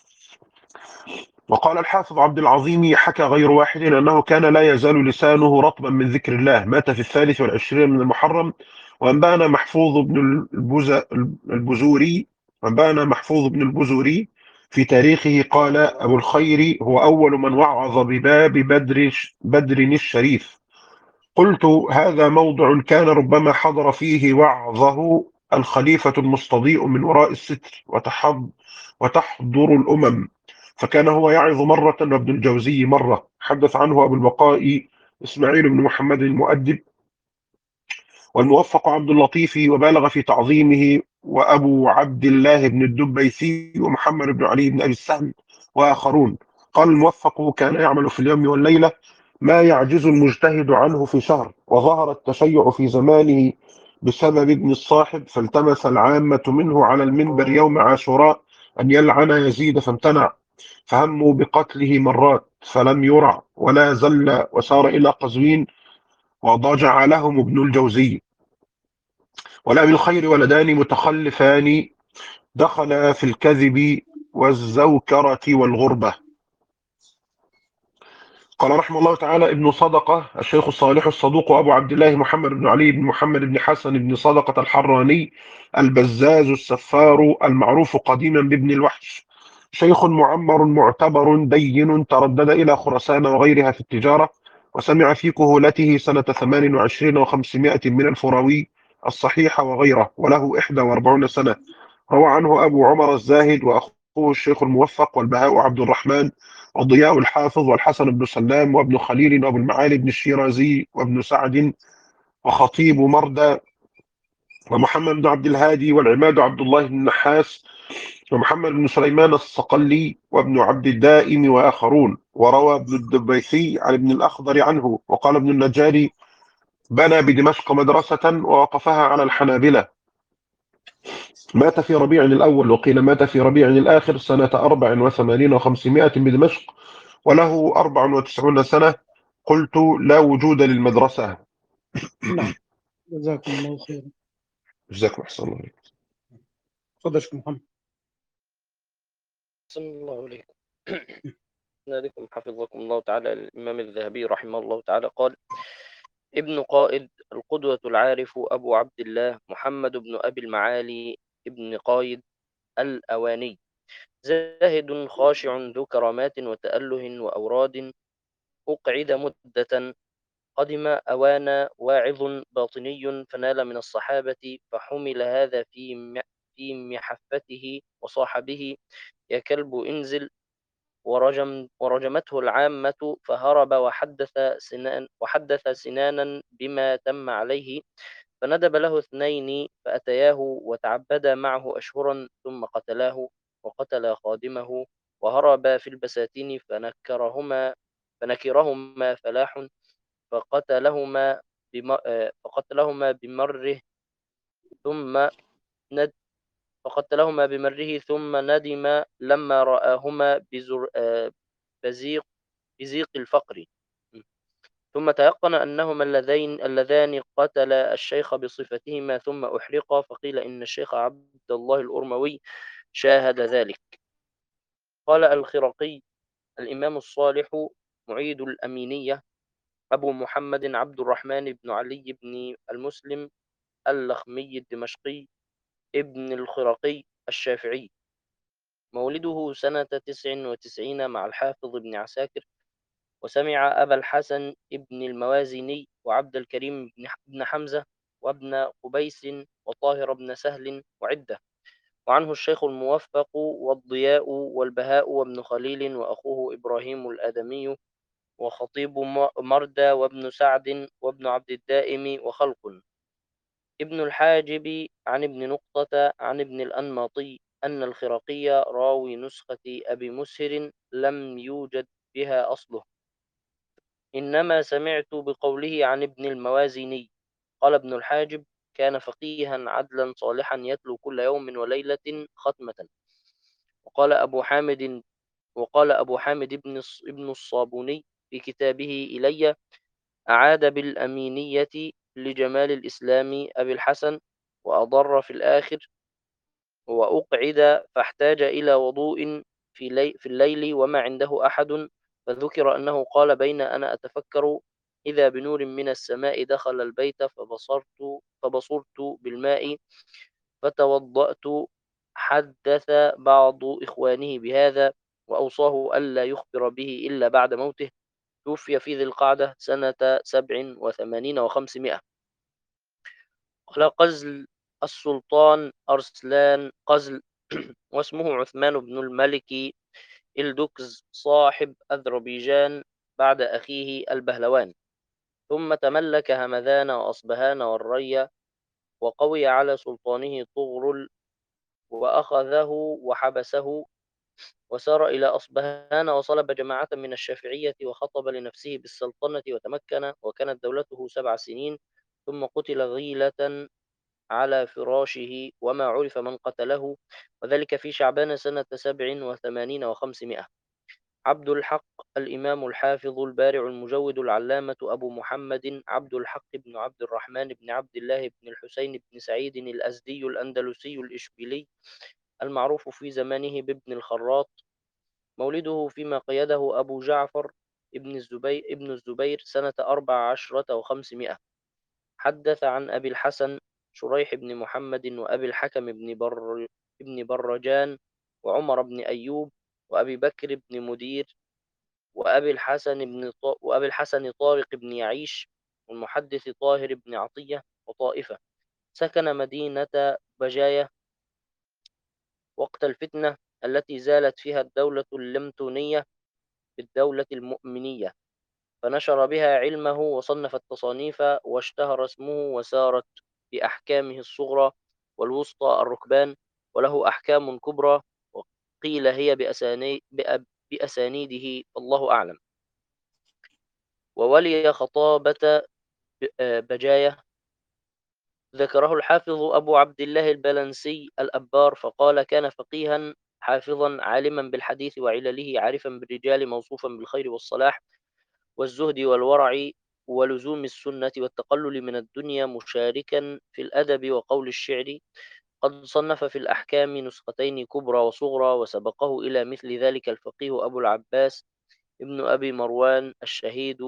وقال الحافظ عبد العظيم: حكى غير واحد أنه كان لا يزال لسانه رطبا من ذكر الله. مات في الثالث والعشرين من المحرم. وأنبانا محفوظ بن البز... البزوري وأنبانا محفوظ بن البزوري في تاريخه قال: أبو الخير هو أول من وعظ بباب بدر بدر الشريف. قلت: هذا موضع كان ربما حضر فيه وعظه الخليفة المستضيء من وراء الستر، وتحض وتحضر الأمم، فكان هو يعظ مرة وابن الجوزي مرة. حدث عنه أبو البقاء إسماعيل بن محمد المؤدب والموفق عبد اللطيف، وبالغ في تعظيمه، وأبو عبد الله بن الدبيسي، ومحمد بن علي بن أبي السهم، وآخرون. قال الموفق: كان يعمل في اليوم والليلة ما يعجز المجتهد عنه في شهر، وظهر التشيع في زمانه بسبب ابن الصاحب، فالتمس العامة منه على المنبر يوم عاشوراء أن يلعن يزيد فامتنع، فهموا بقتله مرات فلم يرع ولا زل، وسار إلى قزوين وضجع لهم ابن الجوزي. ولأبي الخير ولدان متخلفان دخلا في الكذب والزوكرة والغربة. قال رحمه الله تعالى: ابن صدقة الشيخ الصالح الصدوق أبو عبد الله محمد بن علي بن محمد بن حسن بن صدقة الحراني البزاز السفار المعروف قديما بابن الوحش، شيخ معمر معتبر دين، تردد إلى خراسان وغيرها في التجارة، وسمع في كهولته سنة ثمان وعشرين وخمسمائة من الفراوي الصحيح وغيره، وله إحدى وأربعون سنة. روى عنه أبو عمر الزاهد وأخوه الشيخ الموفق والبهاء عبد الرحمن وضياء الحافظ والحسن بن سلام وابن خليل وابو المعالي بن الشيرازي وابن سعد وخطيب مردى ومحمد بن عبد الهادي والعماد عبد الله بن النحاس ومحمد بن سليمان الصقلي وابن عبد الدائم وآخرون. وروى ابن الدبيسي عن ابن الأخضر عنه. وقال ابن النجاري: بنى بدمشق مدرسة ووقفها على الحنابلة. مات في ربيع الأول، وقيل مات في ربيع الآخر سنة أربع وثمانين وخمسمائة بدمشق، وله أربع وتسعون سنة. قلت: لا وجود للمدرسة. نعم. جزاكم الله خيرا. جزاكم أحسن الله عليكم. تفضل يا شيخ محمد. أحسن الله عليكم. ذلكم حفظكم الله تعالى. الإمام الذهبي رحمه الله تعالى قال: ابن قائد القدوة العارف أبو عبد الله محمد بن أبي المعالي ابن قايد الأواني، زاهد خاشع ذو كرامات وتأله وأوراد، أقعد مدة، قدم أوانا واعظ باطني، فنال من الصحابة، فحمل هذا في م- في محفته وصاح به: يا كلب انزل. ورجم ورجمته العامة، فهرب وحدث سنان وحدث سنانا بما تم عليه، فندب له اثنين فأتياه وتعبدا معه أشهرا، ثم قتلاه وقتل خادمه، وهرب في البساتين فنكرهما فنكرهما فلاح، فقتلهما بم... آه، فقتلهما بمره ثم ند... فقتلهما بمره ثم ندم لما رآهما بزر... آه، بزيق بزيق الفقر، ثم تيقن أنهما اللذين اللذان قتلا الشيخ بصفتهما ثم أحرقا، فقيل إن الشيخ عبد الله الأرموي شاهد ذلك. قال الخرقي: الإمام الصالح معيد الأمينية أبو محمد عبد الرحمن بن علي بن المسلم اللخمي الدمشقي ابن الخرقي الشافعي، مولده سنة تسع وتسعين مع الحافظ ابن عساكر، وسمع أبا الحسن ابن الموازني وعبد الكريم بن حمزة وابن قبيس وطاهر بن سهل وعدة، وعنه الشيخ الموفق والضياء والبهاء وابن خليل وأخوه إبراهيم الآدمي وخطيب مردى وابن سعد وابن عبد الدائم وخلق. ابن الحاجب عن ابن نقطة عن ابن الأنماطي أن الخرقي راوي نسخة أبي مسهر لم يوجد بها أصله، إنما سمعت بقوله عن ابن الموازني. قال ابن الحاجب: كان فقيها عدلا صالحا يتلو كل يوم وليلة ختمة. وقال أبو حامد وقال أبو حامد ابن ابن الصابوني في كتابه إلي: أعاد بالأمينية لجمال الإسلام أبي الحسن، وأضر في الآخر، وأقعد فاحتاج إلى وضوء في, لي في الليل وما عنده أحد، فذكر أنه قال: بين أنا أتفكر إذا بنور من السماء دخل البيت، فبصرت, فبصرت بالماء فتوضأت. حدث بعض إخوانه بهذا، وأوصاه ألا يخبر به إلا بعد موته. توفي في ذي القعدة سنة سبع وثمانين وخمسمائة. قال قزل السلطان أرسلان قزل واسمه عثمان بن الملك إلدوكز صاحب أذربيجان بعد أخيه البهلوان، ثم تملك همذان وأصبهان والري، وقوي على سلطانه طغرل وأخذه وحبسه، وسار إلى أصبهان وصلب جماعة من الشافعية وخطب لنفسه بالسلطنة وتمكن، وكانت دولته سبع سنين، ثم قتل غيلة على فراشه، وما عرف من قتله، وذلك في شعبان سنة سبع وثمانين وخمسمائة. عبد الحق الإمام الحافظ البارع المجود العلامة أبو محمد عبد الحق بن عبد الرحمن بن عبد الله بن الحسين بن سعيد الأزدي الأندلسي الإشبيلي، المعروف في زمانه بابن الخراط، مولده فيما قيده أبو جعفر ابن الزبير, ابن الزبير سنة أربع عشرة وخمسمائة. حدث عن أبي الحسن شريح بن محمد وأبي الحكم بن, بر بن برجان وعمر بن أيوب وأبي بكر بن مدير وأبي الحسن بن ط... وأبي الحسن طارق بن يعيش والمحدث طاهر بن عطية وطائفة. سكن مدينة بجاية وقت الفتنة التي زالت فيها الدولة اللمتونية بالدولة المؤمنية، فنشر بها علمه وصنف التصانيف، واشتهر اسمه، وسارت بأحكامه الصغرى والوسطى الركبان، وله أحكام كبرى، وقيل هي بأساني... بأ... بأسانيده، الله أعلم. وولي خطابة بجاية ذكره الحافظ أبو عبد الله البلنسي الأبار، فقال: كان فقيها حافظا عالما بالحديث وعلله، عارفا بالرجال، موصوفا بالخير والصلاح والزهد والورع ولزوم السنة والتقلل من الدنيا، مشاركا في الأدب وقول الشعر. قد صنف في الأحكام نسختين كبرى وصغرى، وسبقه إلى مثل ذلك الفقيه أبو العباس ابن أبي مروان الشهيد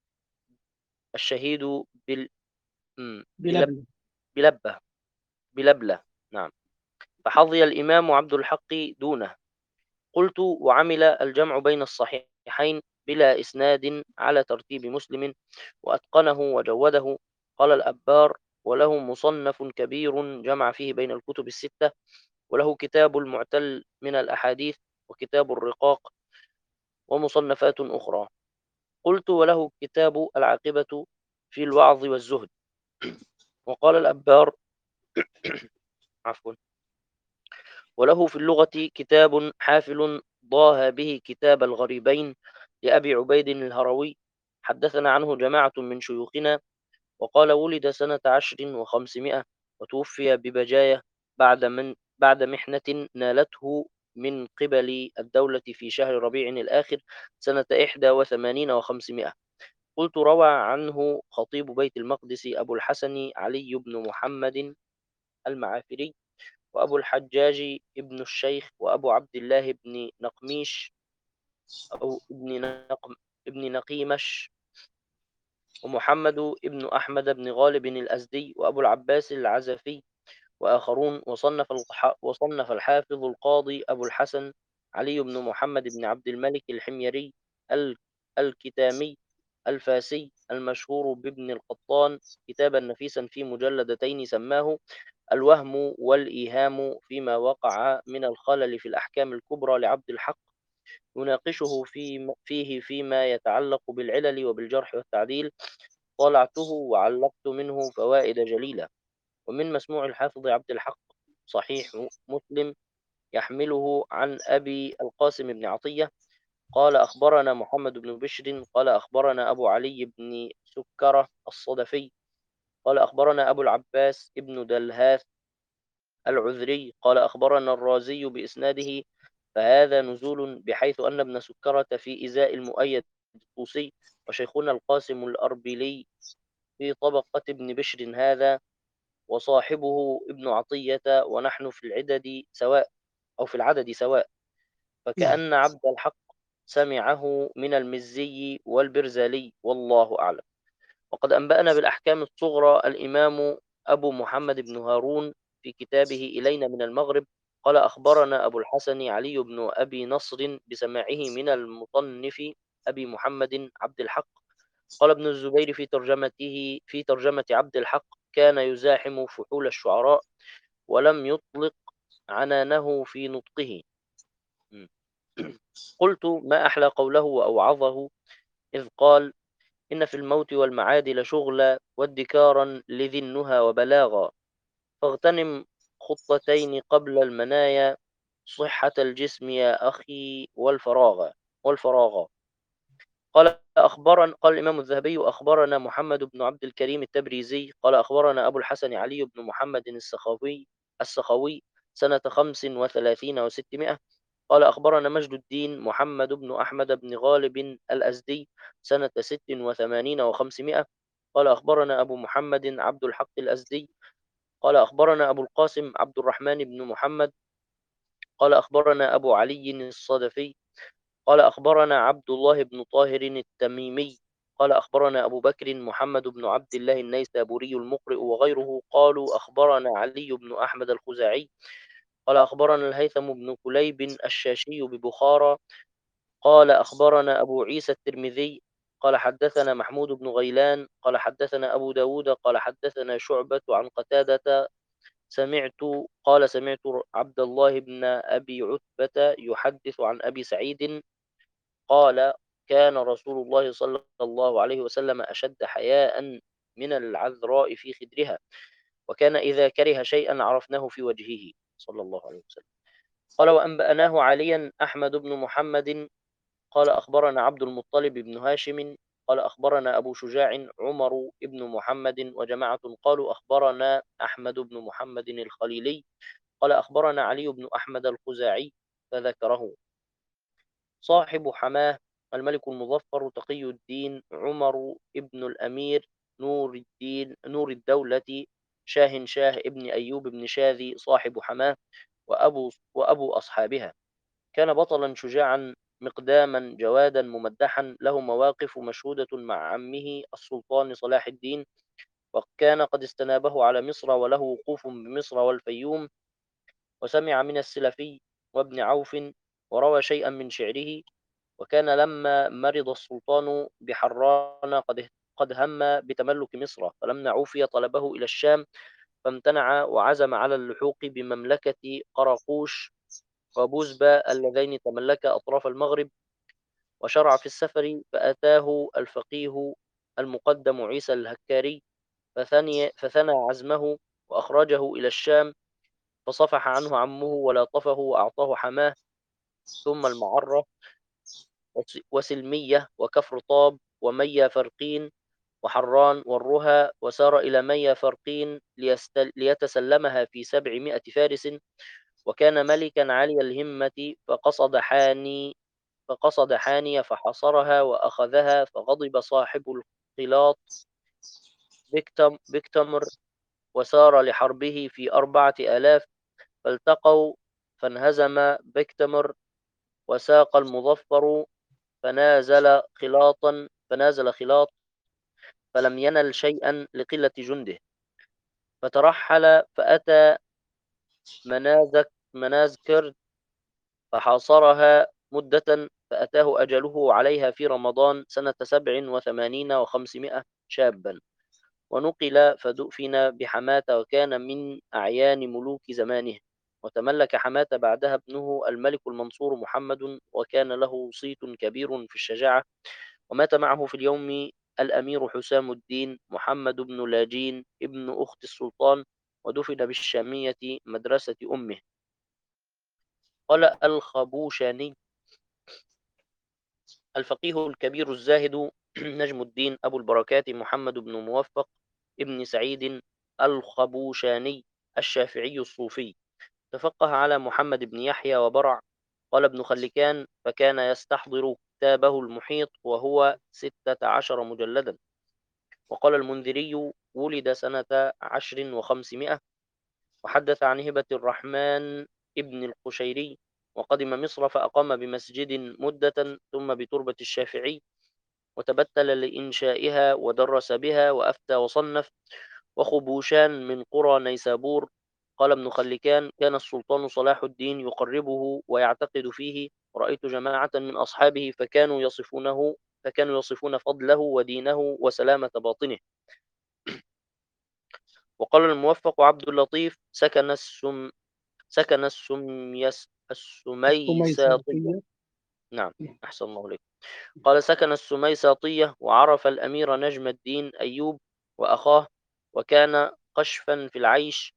الشهيد بال... بلب... بلبن. بلبة بلبلة نعم، فحظي الإمام عبد الحق دونه. قلت: وعمل الجمع بين الصحيحين بلا إسناد على ترتيب مسلم، وأتقنه وجوده. قال الأبار: وله مصنف كبير جمع فيه بين الكتب الستة، وله كتاب المعتل من الأحاديث، وكتاب الرقاق، ومصنفات أخرى. قلت: وله كتاب العاقبة في الوعظ والزهد. وقال الأبار: عفوا وله في اللغة كتاب حافل ضاه به كتاب الغريبين لأبي عبيد الهروي. حدثنا عنه جماعة من شيوخنا. وقال: ولد سنة عشر وخمسمائة، وتوفي ببجاية بعد من بعد محنة نالته من قبل الدولة في شهر ربيع الآخر سنة إحدى وثمانين وخمسمائة. قلت: روى عنه خطيب بيت المقدس أبو الحسن علي بن محمد المعافري، وأبو الحجاج ابن الشيخ، وأبو عبد الله بن نقميش أو ابن نقم ابن نقيمش، ومحمد ابن أحمد بن غالب الأزدي، وأبو العباس العزفي، وآخرون. وصنف الح... وصنف الحافظ القاضي أبو الحسن علي بن محمد بن عبد الملك الحميري ال... الكتامي الفاسي المشهور بابن القطان كتابا نفيسا في مجلدتين سماه الوهم والإيهام فيما وقع من الخلل في الأحكام الكبرى لعبد الحق، يناقشه في فيه فيما يتعلق بالعلل وبالجرح والتعديل. طالعته وعلقت منه فوائد جليلة. ومن مسموع الحافظ عبد الحق صحيح مسلم يحمله عن أبي القاسم بن عطية قال: أخبرنا محمد بن بشر قال: أخبرنا أبو علي بن سكرة الصدفي قال: أخبرنا أبو العباس ابن دلهاث العذري قال: أخبرنا الرازي بإسناده، فهذا نزول، بحيث أن ابن سكرة في إزاء المؤيد الطوسي، وشيخنا القاسم الأربيلي في طبقة ابن بشر هذا، وصاحبه ابن عطية، ونحن في العدد سواء أو في العدد سواء، نعم. فكأن عبد الحق سمعه من المزي والبرزالي، والله أعلم. وقد أنبأنا بالأحكام الصغرى الإمام أبو محمد بن هارون في كتابه إلينا من المغرب. قال: أخبرنا أبو الحسن علي بن أبي نصر بسماعه من المطنف أبي محمد عبد الحق. قال ابن الزبير في ترجمته في ترجمة عبد الحق: كان يزاحم فحول الشعراء ولم يطلق عنانه في نطقه. قلت ما أحلى قوله وأوعظه إذ قال إن في الموت والمعاد لشغلا وادكارا لذي النهى وبلاغا فاغتنم خطتين قبل المنايا صحة الجسم يا أخي والفراغ والفراغ قال أخبرنا قال الإمام الذهبي أخبرنا محمد بن عبد الكريم التبريزي قال أخبرنا أبو الحسن علي بن محمد السخاوي السخاوي سنة خمس وثلاثين وستمائة قال أخبرنا مجد الدين محمد بن أحمد بن غالب الأزدي سنة ست وثمانين وخمسمائة قال أخبرنا أبو محمد عبد الحق الأزدي قال أخبرنا أبو القاسم عبد الرحمن بن محمد قال أخبرنا أبو علي الصدفي قال أخبرنا عبد الله بن طاهر التميمي قال أخبرنا أبو بكر محمد بن عبد الله النيسابوري المقرئ وغيره قالوا أخبرنا علي بن أحمد الخزاعي قال أخبرنا الهيثم بن كليب الشاشي ببخارى قال أخبرنا أبو عيسى الترمذي قال حدثنا محمود بن غيلان قال حدثنا أبو داود قال حدثنا شعبة عن قتادة سمعت قال سمعت عبد الله بن أبي عتبة يحدث عن أبي سعيد قال كان رسول الله صلى الله عليه وسلم أشد حياء من العذراء في خدرها وكان إذا كره شيئا عرفناه في وجهه صلى الله عليه وسلم قال وأنبأناه عليا أحمد بن محمد قال أخبرنا عبد المطلب بن هاشم قال أخبرنا أبو شجاع عمر بن محمد وجماعة قالوا أخبرنا أحمد بن محمد الخليلي قال أخبرنا علي بن أحمد الخزاعي فذكره صاحب حماه الملك المظفر تقي الدين عمر ابن الأمير نور الدين نور الدولة شاه شاه ابن أيوب بن شاذي صاحب حماه وأبو, وأبو أصحابها كان بطلا شجاعا مقداما جوادا ممدحا له مواقف مشهودة مع عمه السلطان صلاح الدين وكان قد استنابه على مصر وله وقوف بمصر والفيوم وسمع من السلفي وابن عوف وروى شيئا من شعره وكان لما مرض السلطان بحران قد قد هم بتملك مصر فلما عوفي طلبه إلى الشام فامتنع وعزم على اللحوق بمملكة قراقوش وبوزبا اللذين تملكا أطراف المغرب وشرع في السفر فأتاه الفقيه المقدم عيسى الهكاري فثني فثنى عزمه وأخرجه إلى الشام فصفح عنه عمه ولطفه وأعطاه حماه ثم المعرة وسلمية وكفر طاب وميا فرقين وحران والرها وسار إلى ميا فرقين ليستل ليتسلمها في سبعمائة فارس وكان ملكا عالي الهمة فقصد حاني فقصد حاني فحصرها وأخذها فغضب صاحب الخلاط بكتم بكتمر وسار لحربه في أربعة آلاف فالتقوا فانهزم بكتمر وساق المظفر فنازل خلاطا فنازل خلاط فلم ينل شيئا لقلة جنده فترحل فأتى منازك منازكر فحاصرها مدة فأتاه أجله عليها في رمضان سنة سبع وثمانين وخمسمائة شابا ونقل فدفن بحماة وكان من أعيان ملوك زمانه وتملك حماة بعدها ابنه الملك المنصور محمد وكان له صيت كبير في الشجاعة ومات معه في اليوم الأمير حسام الدين محمد بن لاجين ابن أخت السلطان ودفن بالشامية مدرسة أمه قال الخبوشاني الفقيه الكبير الزاهد نجم الدين أبو البركات محمد بن موفق ابن سعيد الخبوشاني الشافعي الصوفي تفقه على محمد بن يحيى وبرع قال ابن خلكان فكان يستحضر كتابه المحيط وهو ستة عشر مجلدا وقال المنذري ولد سنة عشر وخمسمائة وحدث عن هبة الرحمن ابن القشيري وقدم مصر فأقام بمسجد مدة ثم بتربة الشافعي وتبتل لإنشائها ودرس بها وأفتى وصنف وخبوشان من قرى نيسابور قال ابن خلكان كان السلطان صلاح الدين يقربه ويعتقد فيه ورأيت جماعة من أصحابه فكانوا يصفونه فكانوا يصفون فضله ودينه وسلامة باطنه وقال الموفق عبد اللطيف سكن السم سكن السميس السميساطية الخميساتية نعم، أحسن الله إليك. قال: سكن السميساطية، وعرف الأمير نجم الدين أيوب وأخاه، وكان قشفا في العيش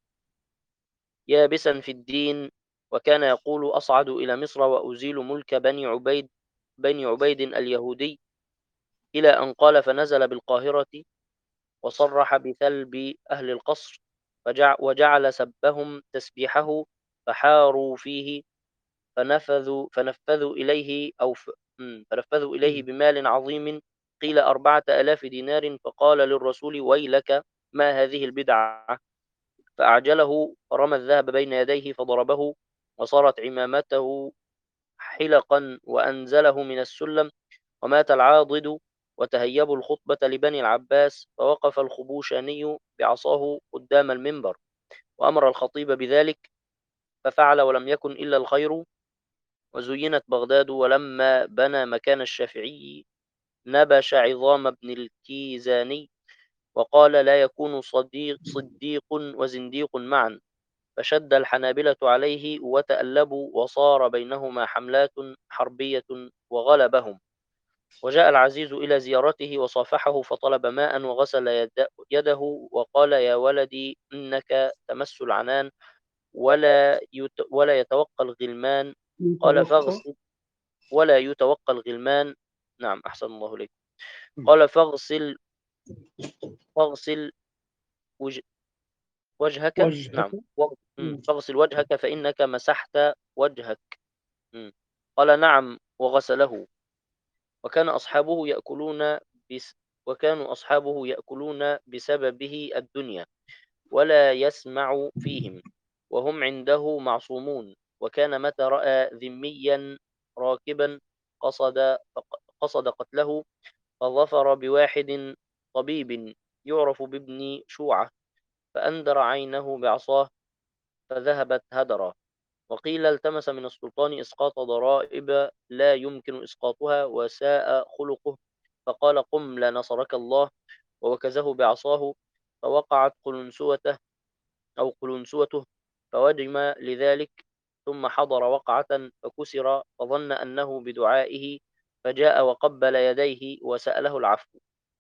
يابسا في الدين، وكان يقول: أصعد إلى مصر وأزيل ملك بني عبيد بني عبيد اليهودي، إلى أن قال: فنزل بالقاهرة وصرح بثلب أهل القصر، فجع وجعل سبهم تسبيحه، فحاروا فيه، فنفذوا فنفذوا إليه أو ف... مم، فنفذوا إليه بمال عظيم، قيل أربعة آلاف دينار، فقال للرسول: ويلك، ما هذه البدعة؟ فأعجله، فرمى الذهب بين يديه فضربه، وصارت عمامته حلقا، وأنزله من السلم، ومات العاضد، وتهيبوا الخطبة لبني العباس، فوقف الخبوشاني بعصاه قدام المنبر، وأمر الخطيب بذلك، ففعل، ولم يكن إلا الخير. وزينت بغداد، ولما بنى مكان الشافعي نبش عظام ابن الكيزاني، وقال: لا يكون صديق, صديق وزنديق معا، فشد الحنابلة عليه وتألبوا، وصار بينهما حملات حربية وغلبهم. وجاء العزيز إلى زيارته وصافحه، فطلب ماء وغسل يد- يده، وقال: يا ولدي، إنك تمس العنان، ولا يت ولا يتوقى الغلمان. قال: يتوقع. فاغسل ولا يتوقى الغلمان. نعم، أحسن الله إليك. قال: فاغسل فاغسل وج... وجهك. وجهك. نعم، و... مم. مم. فاغسل وجهك، فإنك مسحت وجهك. مم. قال: نعم، وغسله. وكان أصحابه يأكلون بس وكانوا أصحابه يأكلون بسببه الدنيا، ولا يسمع فيهم، وهم عنده معصومون. وكان متى رأى ذميا راكبا قصد قصد قتله، فظفر بواحد طبيب يعرف بابن شوعة، فأندر عينه بعصاه، فذهبت هدرا. وقيل: التمس من السلطان إسقاط ضرائب لا يمكن إسقاطها، وساء خلقه، فقال: قم لا نصرك الله، ووكزه بعصاه، فوقعت قلنسوته أو قلنسوته، فوجم لذلك، ثم حضر وقعة فكسر، فظن أنه بدعائه، فجاء وقبل يديه وسأله العفو.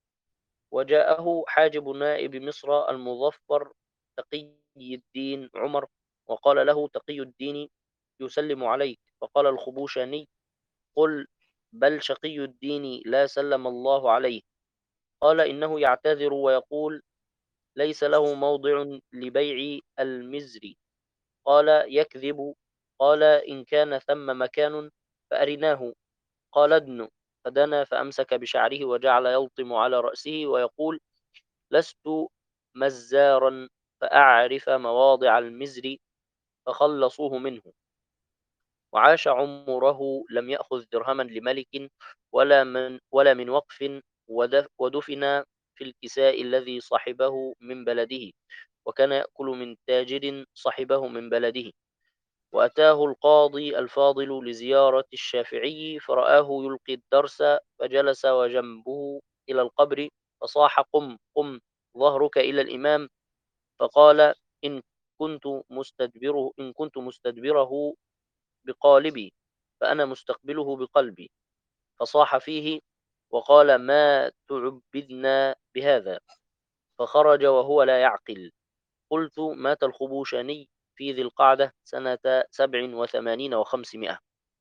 وجاءه حاجب نائب مصر المظفر تقي الدين عمر، وقال له: تقي الدين يسلم عليك. فقال الخبوشاني: قل: بل شقي الدين لا سلم الله عليه. قال: إنه يعتذر ويقول: ليس له موضع لبيع المزر. قال: يكذب. قال: إن كان ثم مكان فأرناه. قال: ادن. فدنا، فأمسك بشعره، وجعل يلطم على رأسه ويقول: لست مزارا فأعرف مواضع المزر، فخلصوه منه. وعاش عمره لم يأخذ درهما لملك، ولا من ولا من وقف، ودفن في الكساء الذي صحبه من بلده، وكان يأكل من تاجر صحبه من بلده. وأتاه القاضي الفاضل لزيارة الشافعي، فرآه يلقي الدرس، فجلس وجنبه إلى القبر، فصاح: قم قم، ظهرك إلى الإمام. فقال: إن كنت مستدبره إن كنت مستدبره بقالبي، فأنا مستقبله بقلبي. فصاح فيه، وقال: ما تعبدنا بهذا؟ فخرج وهو لا يعقل. قلت: مات الخبوشاني في ذي القعدة سنة سبع وثمانين وخمسمائة.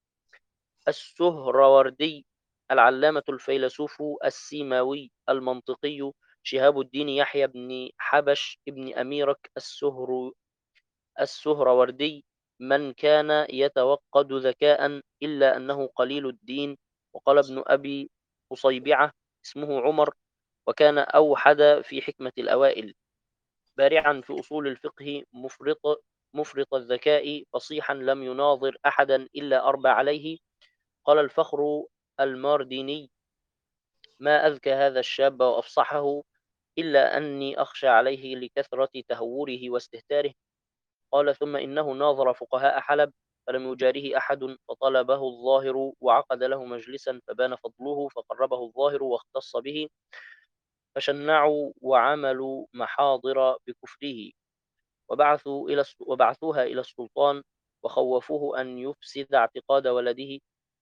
السهروردي العلامة الفيلسوف السيماوي المنطقي شهاب الدين يحيى بن حبش ابن أميرك السهر السهروردي، من كان يتوقد ذكاء إلا أنه قليل الدين. وقال ابن أبي قصيبعة: اسمه عمر، وكان أوحد في حكمة الأوائل، بارعا في أصول الفقه، مفرط مفرط الذكاء، فصيحا لم يناظر أحدا إلا أربى عليه. قال الفخر المارديني: ما أذكى هذا الشاب وأفصحه، إلا أني أخشى عليه لكثرة تهوره واستهتاره. قال: ثم إنه ناظر فقهاء حلب، فلم يجاره أحد، فطلبه الظاهر وعقد له مجلسا، فبان فضله، فقربه الظاهر واختص به، فشنعوا وعملوا محاضر بكفره، وبعثوا إلى وبعثوها إلى السلطان، وخوفوه أن يفسد اعتقاد ولده،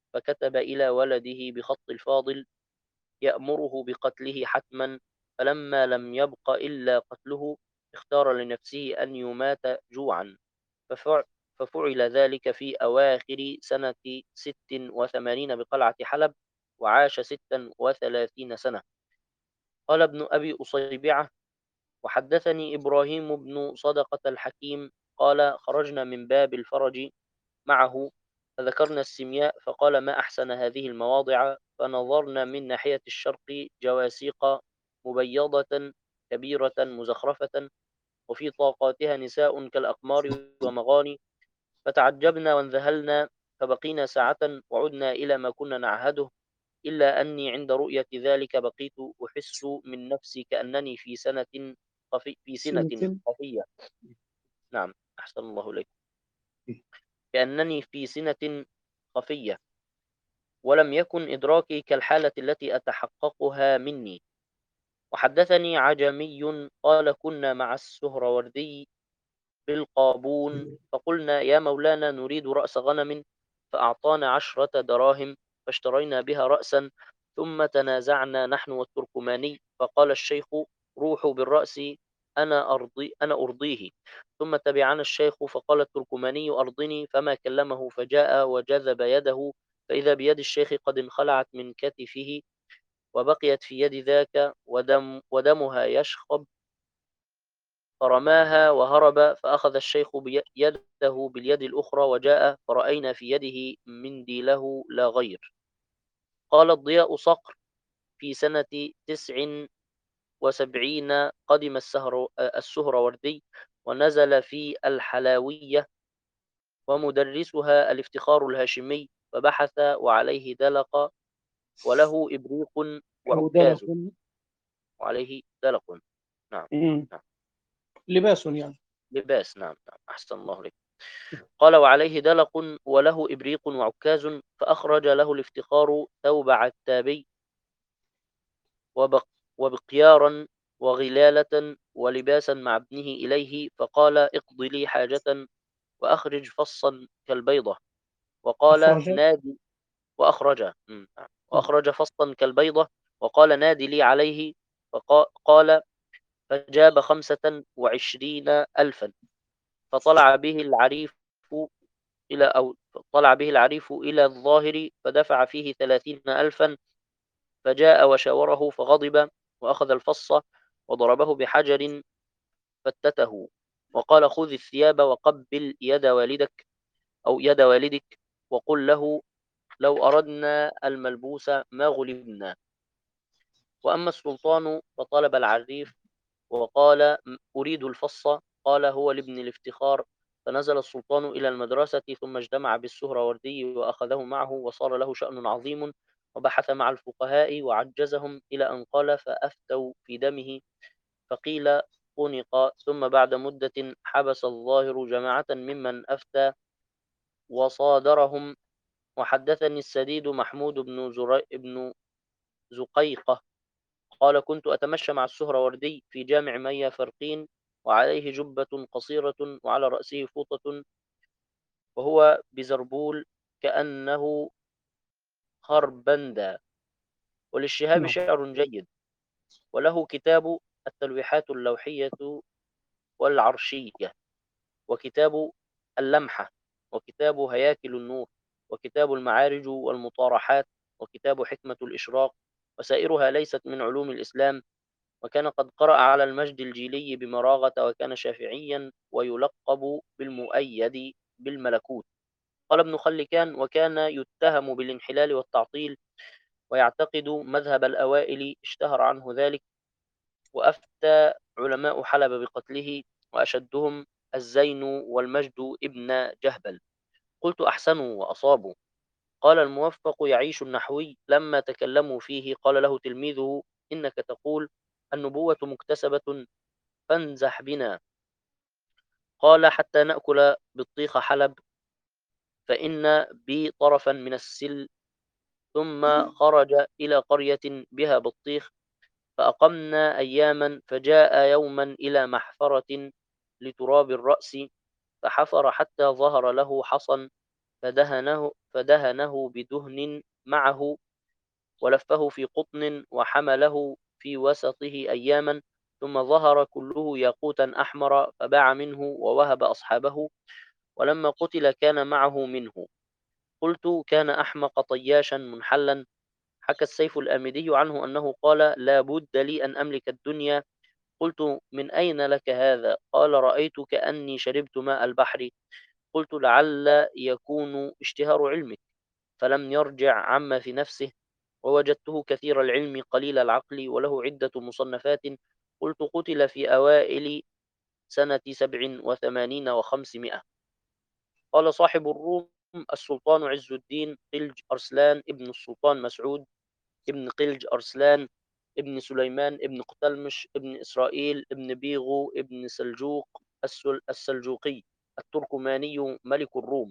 فكتب إلى ولده بخط الفاضل يأمره بقتله حتما، فلما لم يبق إلا قتله اختار لنفسه أن يمات جوعا، ففع- ففعل ذلك في أواخر سنة ست وثمانين بقلعة حلب، وعاش ستا وثلاثين سنة. قال ابن أبي أصيبعة: وحدثني إبراهيم بن صدقة الحكيم قال: خرجنا من باب الفرج معه فذكرنا السمياء، فقال: ما أحسن هذه المواضع. فنظرنا من ناحية الشرق جواسيق مبيضة كبيرة مزخرفة، وفي طاقاتها نساء كالأقمار ومغاني، فتعجبنا وانذهلنا، فبقينا ساعة وعدنا إلى ما كنا نعهده، إلا أني عند رؤية ذلك بقيت أحس من نفسي كأنني في سنة خفي في سنة سنة. خفية. نعم، أحسن الله إليك. كأنني في سنة خفية، ولم يكن إدراكي كالحالة التي أتحققها مني. وحدثني عجمي قال: كنا مع السهروردي بالقابون، فقلنا: يا مولانا نريد رأس غنم، فأعطانا عشرة دراهم، فاشترينا بها رأسا، ثم تنازعنا نحن والتركماني، فقال الشيخ: روحوا بالرأس، أنا أرضي أنا أرضيه. ثم تبعنا الشيخ، فقال التركماني: أرضني، فما كلمه، فجاء وجذب يده، فإذا بيد الشيخ قد انخلعت من كتفه، وبقيت في يد ذاك ودم ودمها يشخب، فرماها وهرب. فأخذ الشيخ بي- يده باليد الأخرى وجاء، فرأينا في يده منديله لا غير. قال الضياء صقر: في سنة تسع وسبعين قدم السهر السهروردي، ونزل في الحلاوية، ومدرسها الافتخار الهاشمي، فبحث وعليه دلق، وله إبريق أو دلق. وعكاز. وعليه دلق. نعم. مم. نعم. لباس يعني. لباس. نعم. نعم. أحسن الله عليك. قال: وعليه دلق وله إبريق وعكاز، فأخرج له الافتخار ثوب عتابي وبق وبقيارا وغلالة ولباسا مع ابنه إليه، فقال: اقض لي حاجة وأخرج فصا كالبيضة. وقال: أخرج. نادي وأخرج م، نعم. مم. وأخرج فصا كالبيضة، وقال: نادي لي عليه. فقال: فجاب خمسة وعشرين ألفا، فطلع به العريف إلى أو طلع به العريف إلى الظاهر، فدفع فيه ثلاثين ألفا، فجاء وشاوره فغضب، وأخذ الفص وضربه بحجر فتته، وقال: خذ الثياب وقبل يد والدك أو يد والدك، وقل له: لو أردنا الملبوس ما غلبنا. وأما السلطان فطلب العريف وقال: أريد الفص. قال: هو لابن الافتخار. فنزل السلطان إلى المدرسة، ثم اجتمع بالسهروردي وأخذه معه، وصار له شأن عظيم، وبحث مع الفقهاء وعجزهم إلى أن قال: فأفتوا في دمه، فقيل خنق. ثم بعد مدة حبس الظاهر جماعة ممن أفتى وصادرهم. وحدثني السديد محمود بن, زري... بن زقيقة قال: كنت أتمشى مع السهروردي في جامع ميا فرقين، وعليه جبة قصيرة، وعلى رأسه فوطة، وهو بزربول كأنه خربندا، وللشهاب نعم. شعر جيد، وله كتاب التلويحات اللوحية والعرشية، وكتاب اللمحة، وكتاب هياكل النور، وكتاب المعارج والمطارحات، وكتاب حكمة الإشراق، وسائرها ليست من علوم الإسلام. وكان قد قرأ على المجد الجيلي بمراغة، وكان شافعيا ويلقب بالمؤيد بالملكوت. قال ابن خلكان: وكان يتهم بالانحلال والتعطيل، ويعتقد مذهب الأوائل، اشتهر عنه ذلك، وأفتى علماء حلب بقتله، وأشدهم الزين والمجد ابن جهبل. قلت: أحسنوا وأصابوا. قال الموفق يعيش النحوي: لما تكلموا فيه قال له تلميذه: إنك تقول النبوة مكتسبة، فانزح بنا. قال: حتى نأكل بطيخ حلب، فإن بي طرفا من السل. ثم خرج إلى قرية بها بطيخ، فأقمنا أياما، فجاء يوما إلى محفرة لتراب الرأس، فحفر حتى ظهر له حصن، فدهنه, فدهنه بدهن معه ولفه في قطن وحمله في وسطه أياما، ثم ظهر كله ياقوتا أحمر فباع منه ووهب أصحابه، ولما قتل كان معه منه. قلت: كان أحمق طياشا منحلا. حكى السيف الآمدي عنه أنه قال: لا بد لي أن أملك الدنيا. قلت: من أين لك هذا؟ قال: رأيت كأني شربت ماء البحر. قلت: لعل يكون اشتهار علمك. فلم يرجع عما في نفسه، ووجدته كثير العلم قليل العقل وله عدة مصنفات. قلت: قتل في أوائل سنة سبع وثمانين وخمسمائة. قال صاحب الروم: السلطان عز الدين قلج أرسلان ابن السلطان مسعود ابن قلج أرسلان ابن سليمان ابن قتلمش ابن إسرائيل ابن بيغو ابن سلجوق السل- السلجوقي التركماني ملك الروم،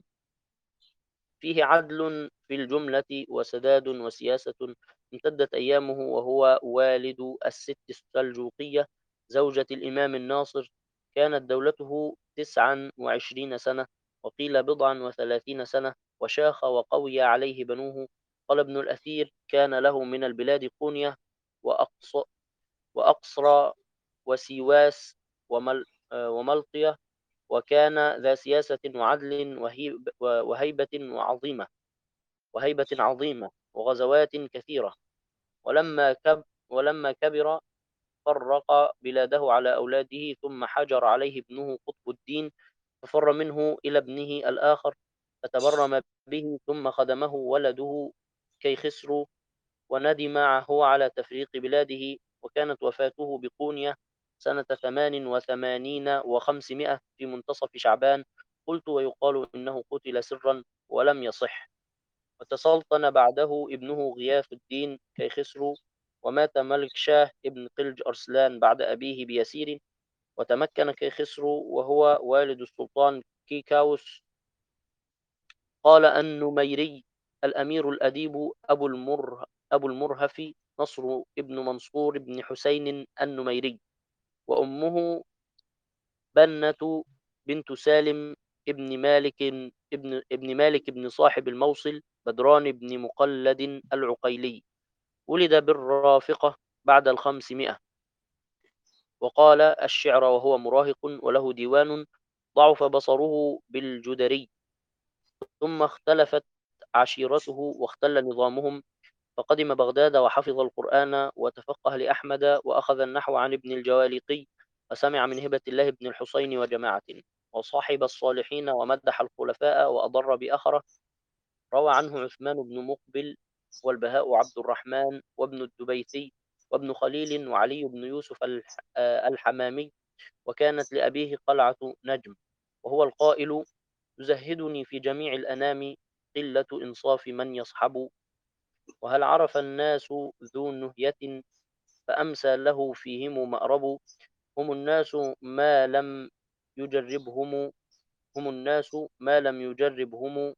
فيه عدل في الجملة وسداد وسياسة. امتدت أيامه وهو والد الست السلجوقية زوجة الإمام الناصر. كانت دولته تسعا وعشرين سنة، وقيل بضعا وثلاثين سنة، وشاخ وقوي عليه بنوه. قال ابن الأثير: كان له من البلاد قونية وأقص وأقصر وسيواس ومل وملطية، وكان ذا سياسة وعدل وهيب وهيبة وعظيمة وهيبة عظيمة وغزوات كثيرة. ولما كب ولما كبر فرق بلاده على أولاده، ثم حجر عليه ابنه قطب الدين، ففر منه إلى ابنه الآخر فتبرم به، ثم خدمه ولده كيخسرو، وندم هو على تفريق بلاده. وكانت وفاته بقونية سنة ثمان وثمانين وخمسمائة في منتصف شعبان. قلت: ويقال إنه قتل سرا ولم يصح. وتسلطن بعده ابنه غياث الدين كيخسرو، ومات ملك شاه ابن قلج أرسلان بعد أبيه بيسير. وتمكن كيخسرو وهو والد السلطان كيكاوس. قال النميري: الأمير الأديب أبو المره أبو المرهف نصر ابن منصور بن حسين النميري، وأمه بنة بنت سالم ابن مالك ابن ابن مالك بن صاحب الموصل بدران بن مقلد العقيلي، ولد بالرافقة بعد الخمسمائة. وقال الشعر وهو مراهق، وله ديوان. ضعف بصره بالجدري، ثم اختلفت عشيرته واختل نظامهم، فقدم بغداد وحفظ القرآن وتفقه لأحمد، وأخذ النحو عن ابن الجوالقي، وسمع من هبة الله بن الحسين وجماعة، وصاحب الصالحين ومدح الخلفاء وأضر بأخره. روى عنه عثمان بن مقبل والبهاء عبد الرحمن وابن الدبيثي وابن خليل وعلي بن يوسف الحمامي. وكانت لأبيه قلعة نجم، وهو القائل: يزهدني في جميع الأنام قلة إنصاف من يصحب. وهل عرف الناس ذو نهية فأمسى له فيهم مأرب. هم الناس ما لم يجربهم هم الناس ما لم يجربهم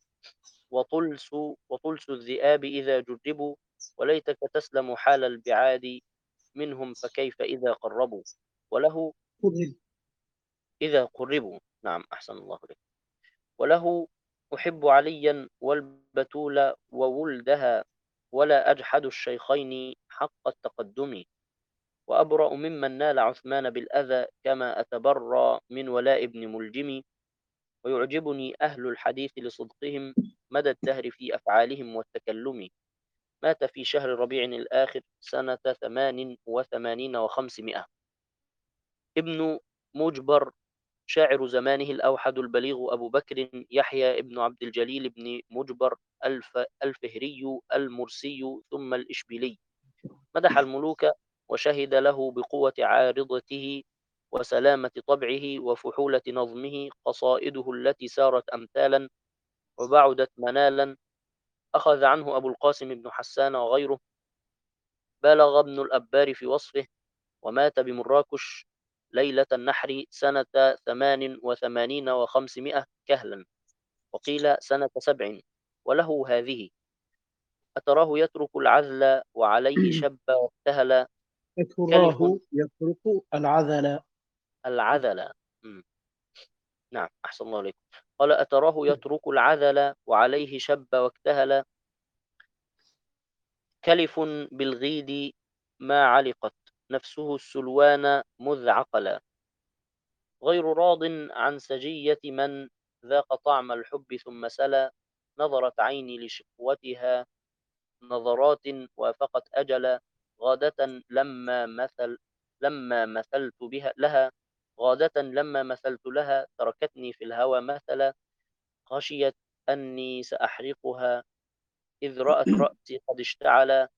وطلس وطلس الذئاب إذا جربوا. وليتك تسلم حال البعاد منهم، فكيف إذا قربوا وله إذا قربوا. نعم، أحسن الله عليك. وله: أحب عليا والبتول وولدها، ولا أجحد الشيخين حق التقدم. وأبرأ ممن نال عثمان بالأذى، كما أتبرى من ولاء ابن ملجم. ويعجبني أهل الحديث لصدقهم مدى الدهر في أفعالهم والتكلم. مات في شهر ربيع الآخر سنة ثمان وثمانين وخمسمائة. ابن مجبر شاعر زمانه الأوحد البليغ أبو بكر يحيى ابن عبد الجليل بن مجبر الف الفهري المرسي ثم الإشبيلي، مدح الملوك وشهد له بقوة عارضته وسلامة طبعه وفحولة نظمه. قصائده التي سارت أمثالا وبعدت منالا أخذ عنه أبو القاسم بن حسان وغيره. بالغ ابن الأبار في وصفه، ومات بمراكش ليلة النحر سنة ثمان وثمانين وخمسمائة كهلا، وقيل سنة سبع. وله هذه: أتراه يترك العذل وعليه شب وابتهل. كره أتراه يترك العذل. العذل. مم. نعم، أحسن الله عليكم. قال أتراه يترك العذل وعليه شب واكتهل، كلف بالغيد ما علقت نفسه السلوان مذ عقلا، غير راض عن سجية من ذاق طعم الحب ثم سلا، نظرت عيني لشقوتها نظرات وافقت أجلا، غادة لما مثل لما مثلت بها لها غادة لما مثلت لها تركتني في الهوى مثلا، خشيت أني سأحرقها إذ رأت رأسي قد اشتعل،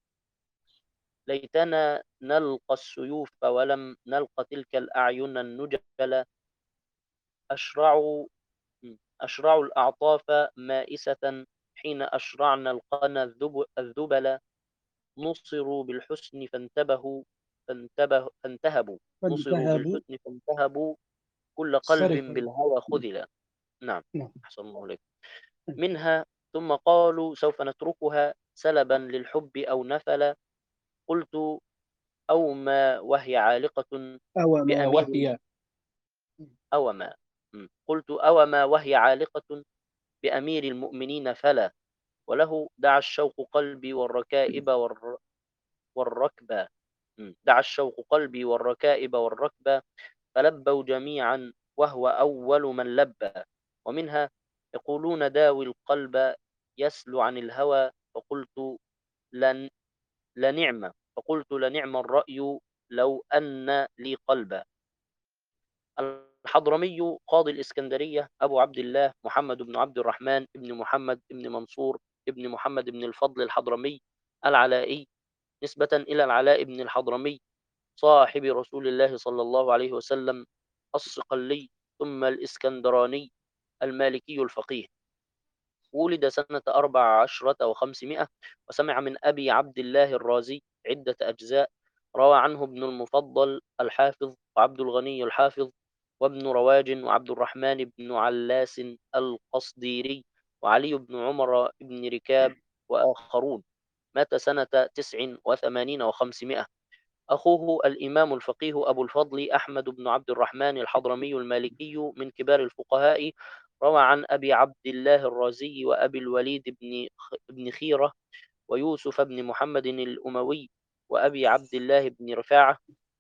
ليتنا نلقى السيوف ولم نلق تلك الأعين النجل، أشرع أشرع الأعطاف مائسة حين أشرعنا القنا الذب- الذبل، نصروا بالحسن فانتبهوا فانتبه فانتهبوا نصروا فانتهبوا بالحسن فانتهبوا كل قلب صرفا. بالهوى خذلا. نعم. نعم. أحسن الله عليك. منها ثم قالوا سوف نتركها سلبا للحب أو نفلا، قلت أو ما وهي عالقة أو ما بأمير وهي. أو ما م. قلت أو ما وهي عالقة بأمير المؤمنين فلا، وله دعا الشوق قلبي والركائب والر... والركبة م. دعا الشوق قلبي والركائب والركبة، فلبوا جميعا وهو أول من لبى. ومنها يقولون داوي القلب يسلو عن الهوى، فقلت لن لنعم فقلت لنعم الرأي لو أن لي قلبا. الحضرمي قاضي الإسكندرية أبو عبد الله محمد بن عبد الرحمن بن محمد بن منصور بن محمد بن الفضل الحضرمي العلائي، نسبة إلى العلاء بن الحضرمي صاحب رسول الله صلى الله عليه وسلم، الصقلي ثم الإسكندراني المالكي الفقيه، ولد سنة أربع عشرة وخمسمائة، وسمع من أبي عبد الله الرازي عدة أجزاء، روى عنه ابن المفضل الحافظ وعبد الغني الحافظ وابن رواج وعبد الرحمن بن علاس القصديري وعلي بن عمر بن ركاب وآخرون. مات سنة تسع وثمانين وخمسمائة. أخوه الإمام الفقيه أبو الفضل أحمد بن عبد الرحمن الحضرمي المالكي من كبار الفقهاء، روى عن أبي عبد الله الرازي وأبي الوليد بن بن خيرة ويوسف بن محمد الأموي وأبي عبد الله بن رفاعة،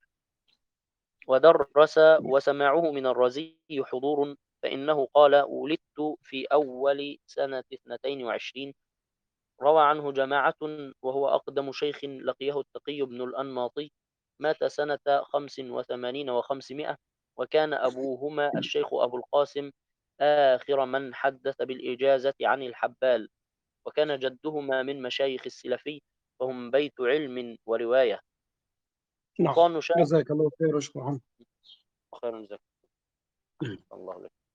ودرس وسماعه من الرازي حضور، فإنه قال ولدت في أول سنة اثنتين وعشرين. روى عنه جماعة وهو أقدم شيخ لقيه التقي بن الأنماطي، مات سنة خمس وثمانين وخمسمائة، وكان أبوهما الشيخ أبو القاسم آخر من حدث بالإجازة عن الحبال، وكان جدهما من مشايخ السلفي، فهم بيت علم ورواية. نعم. سلطان شاه جزاك الله خير. اشكرهم. خير جزاك الله عليك.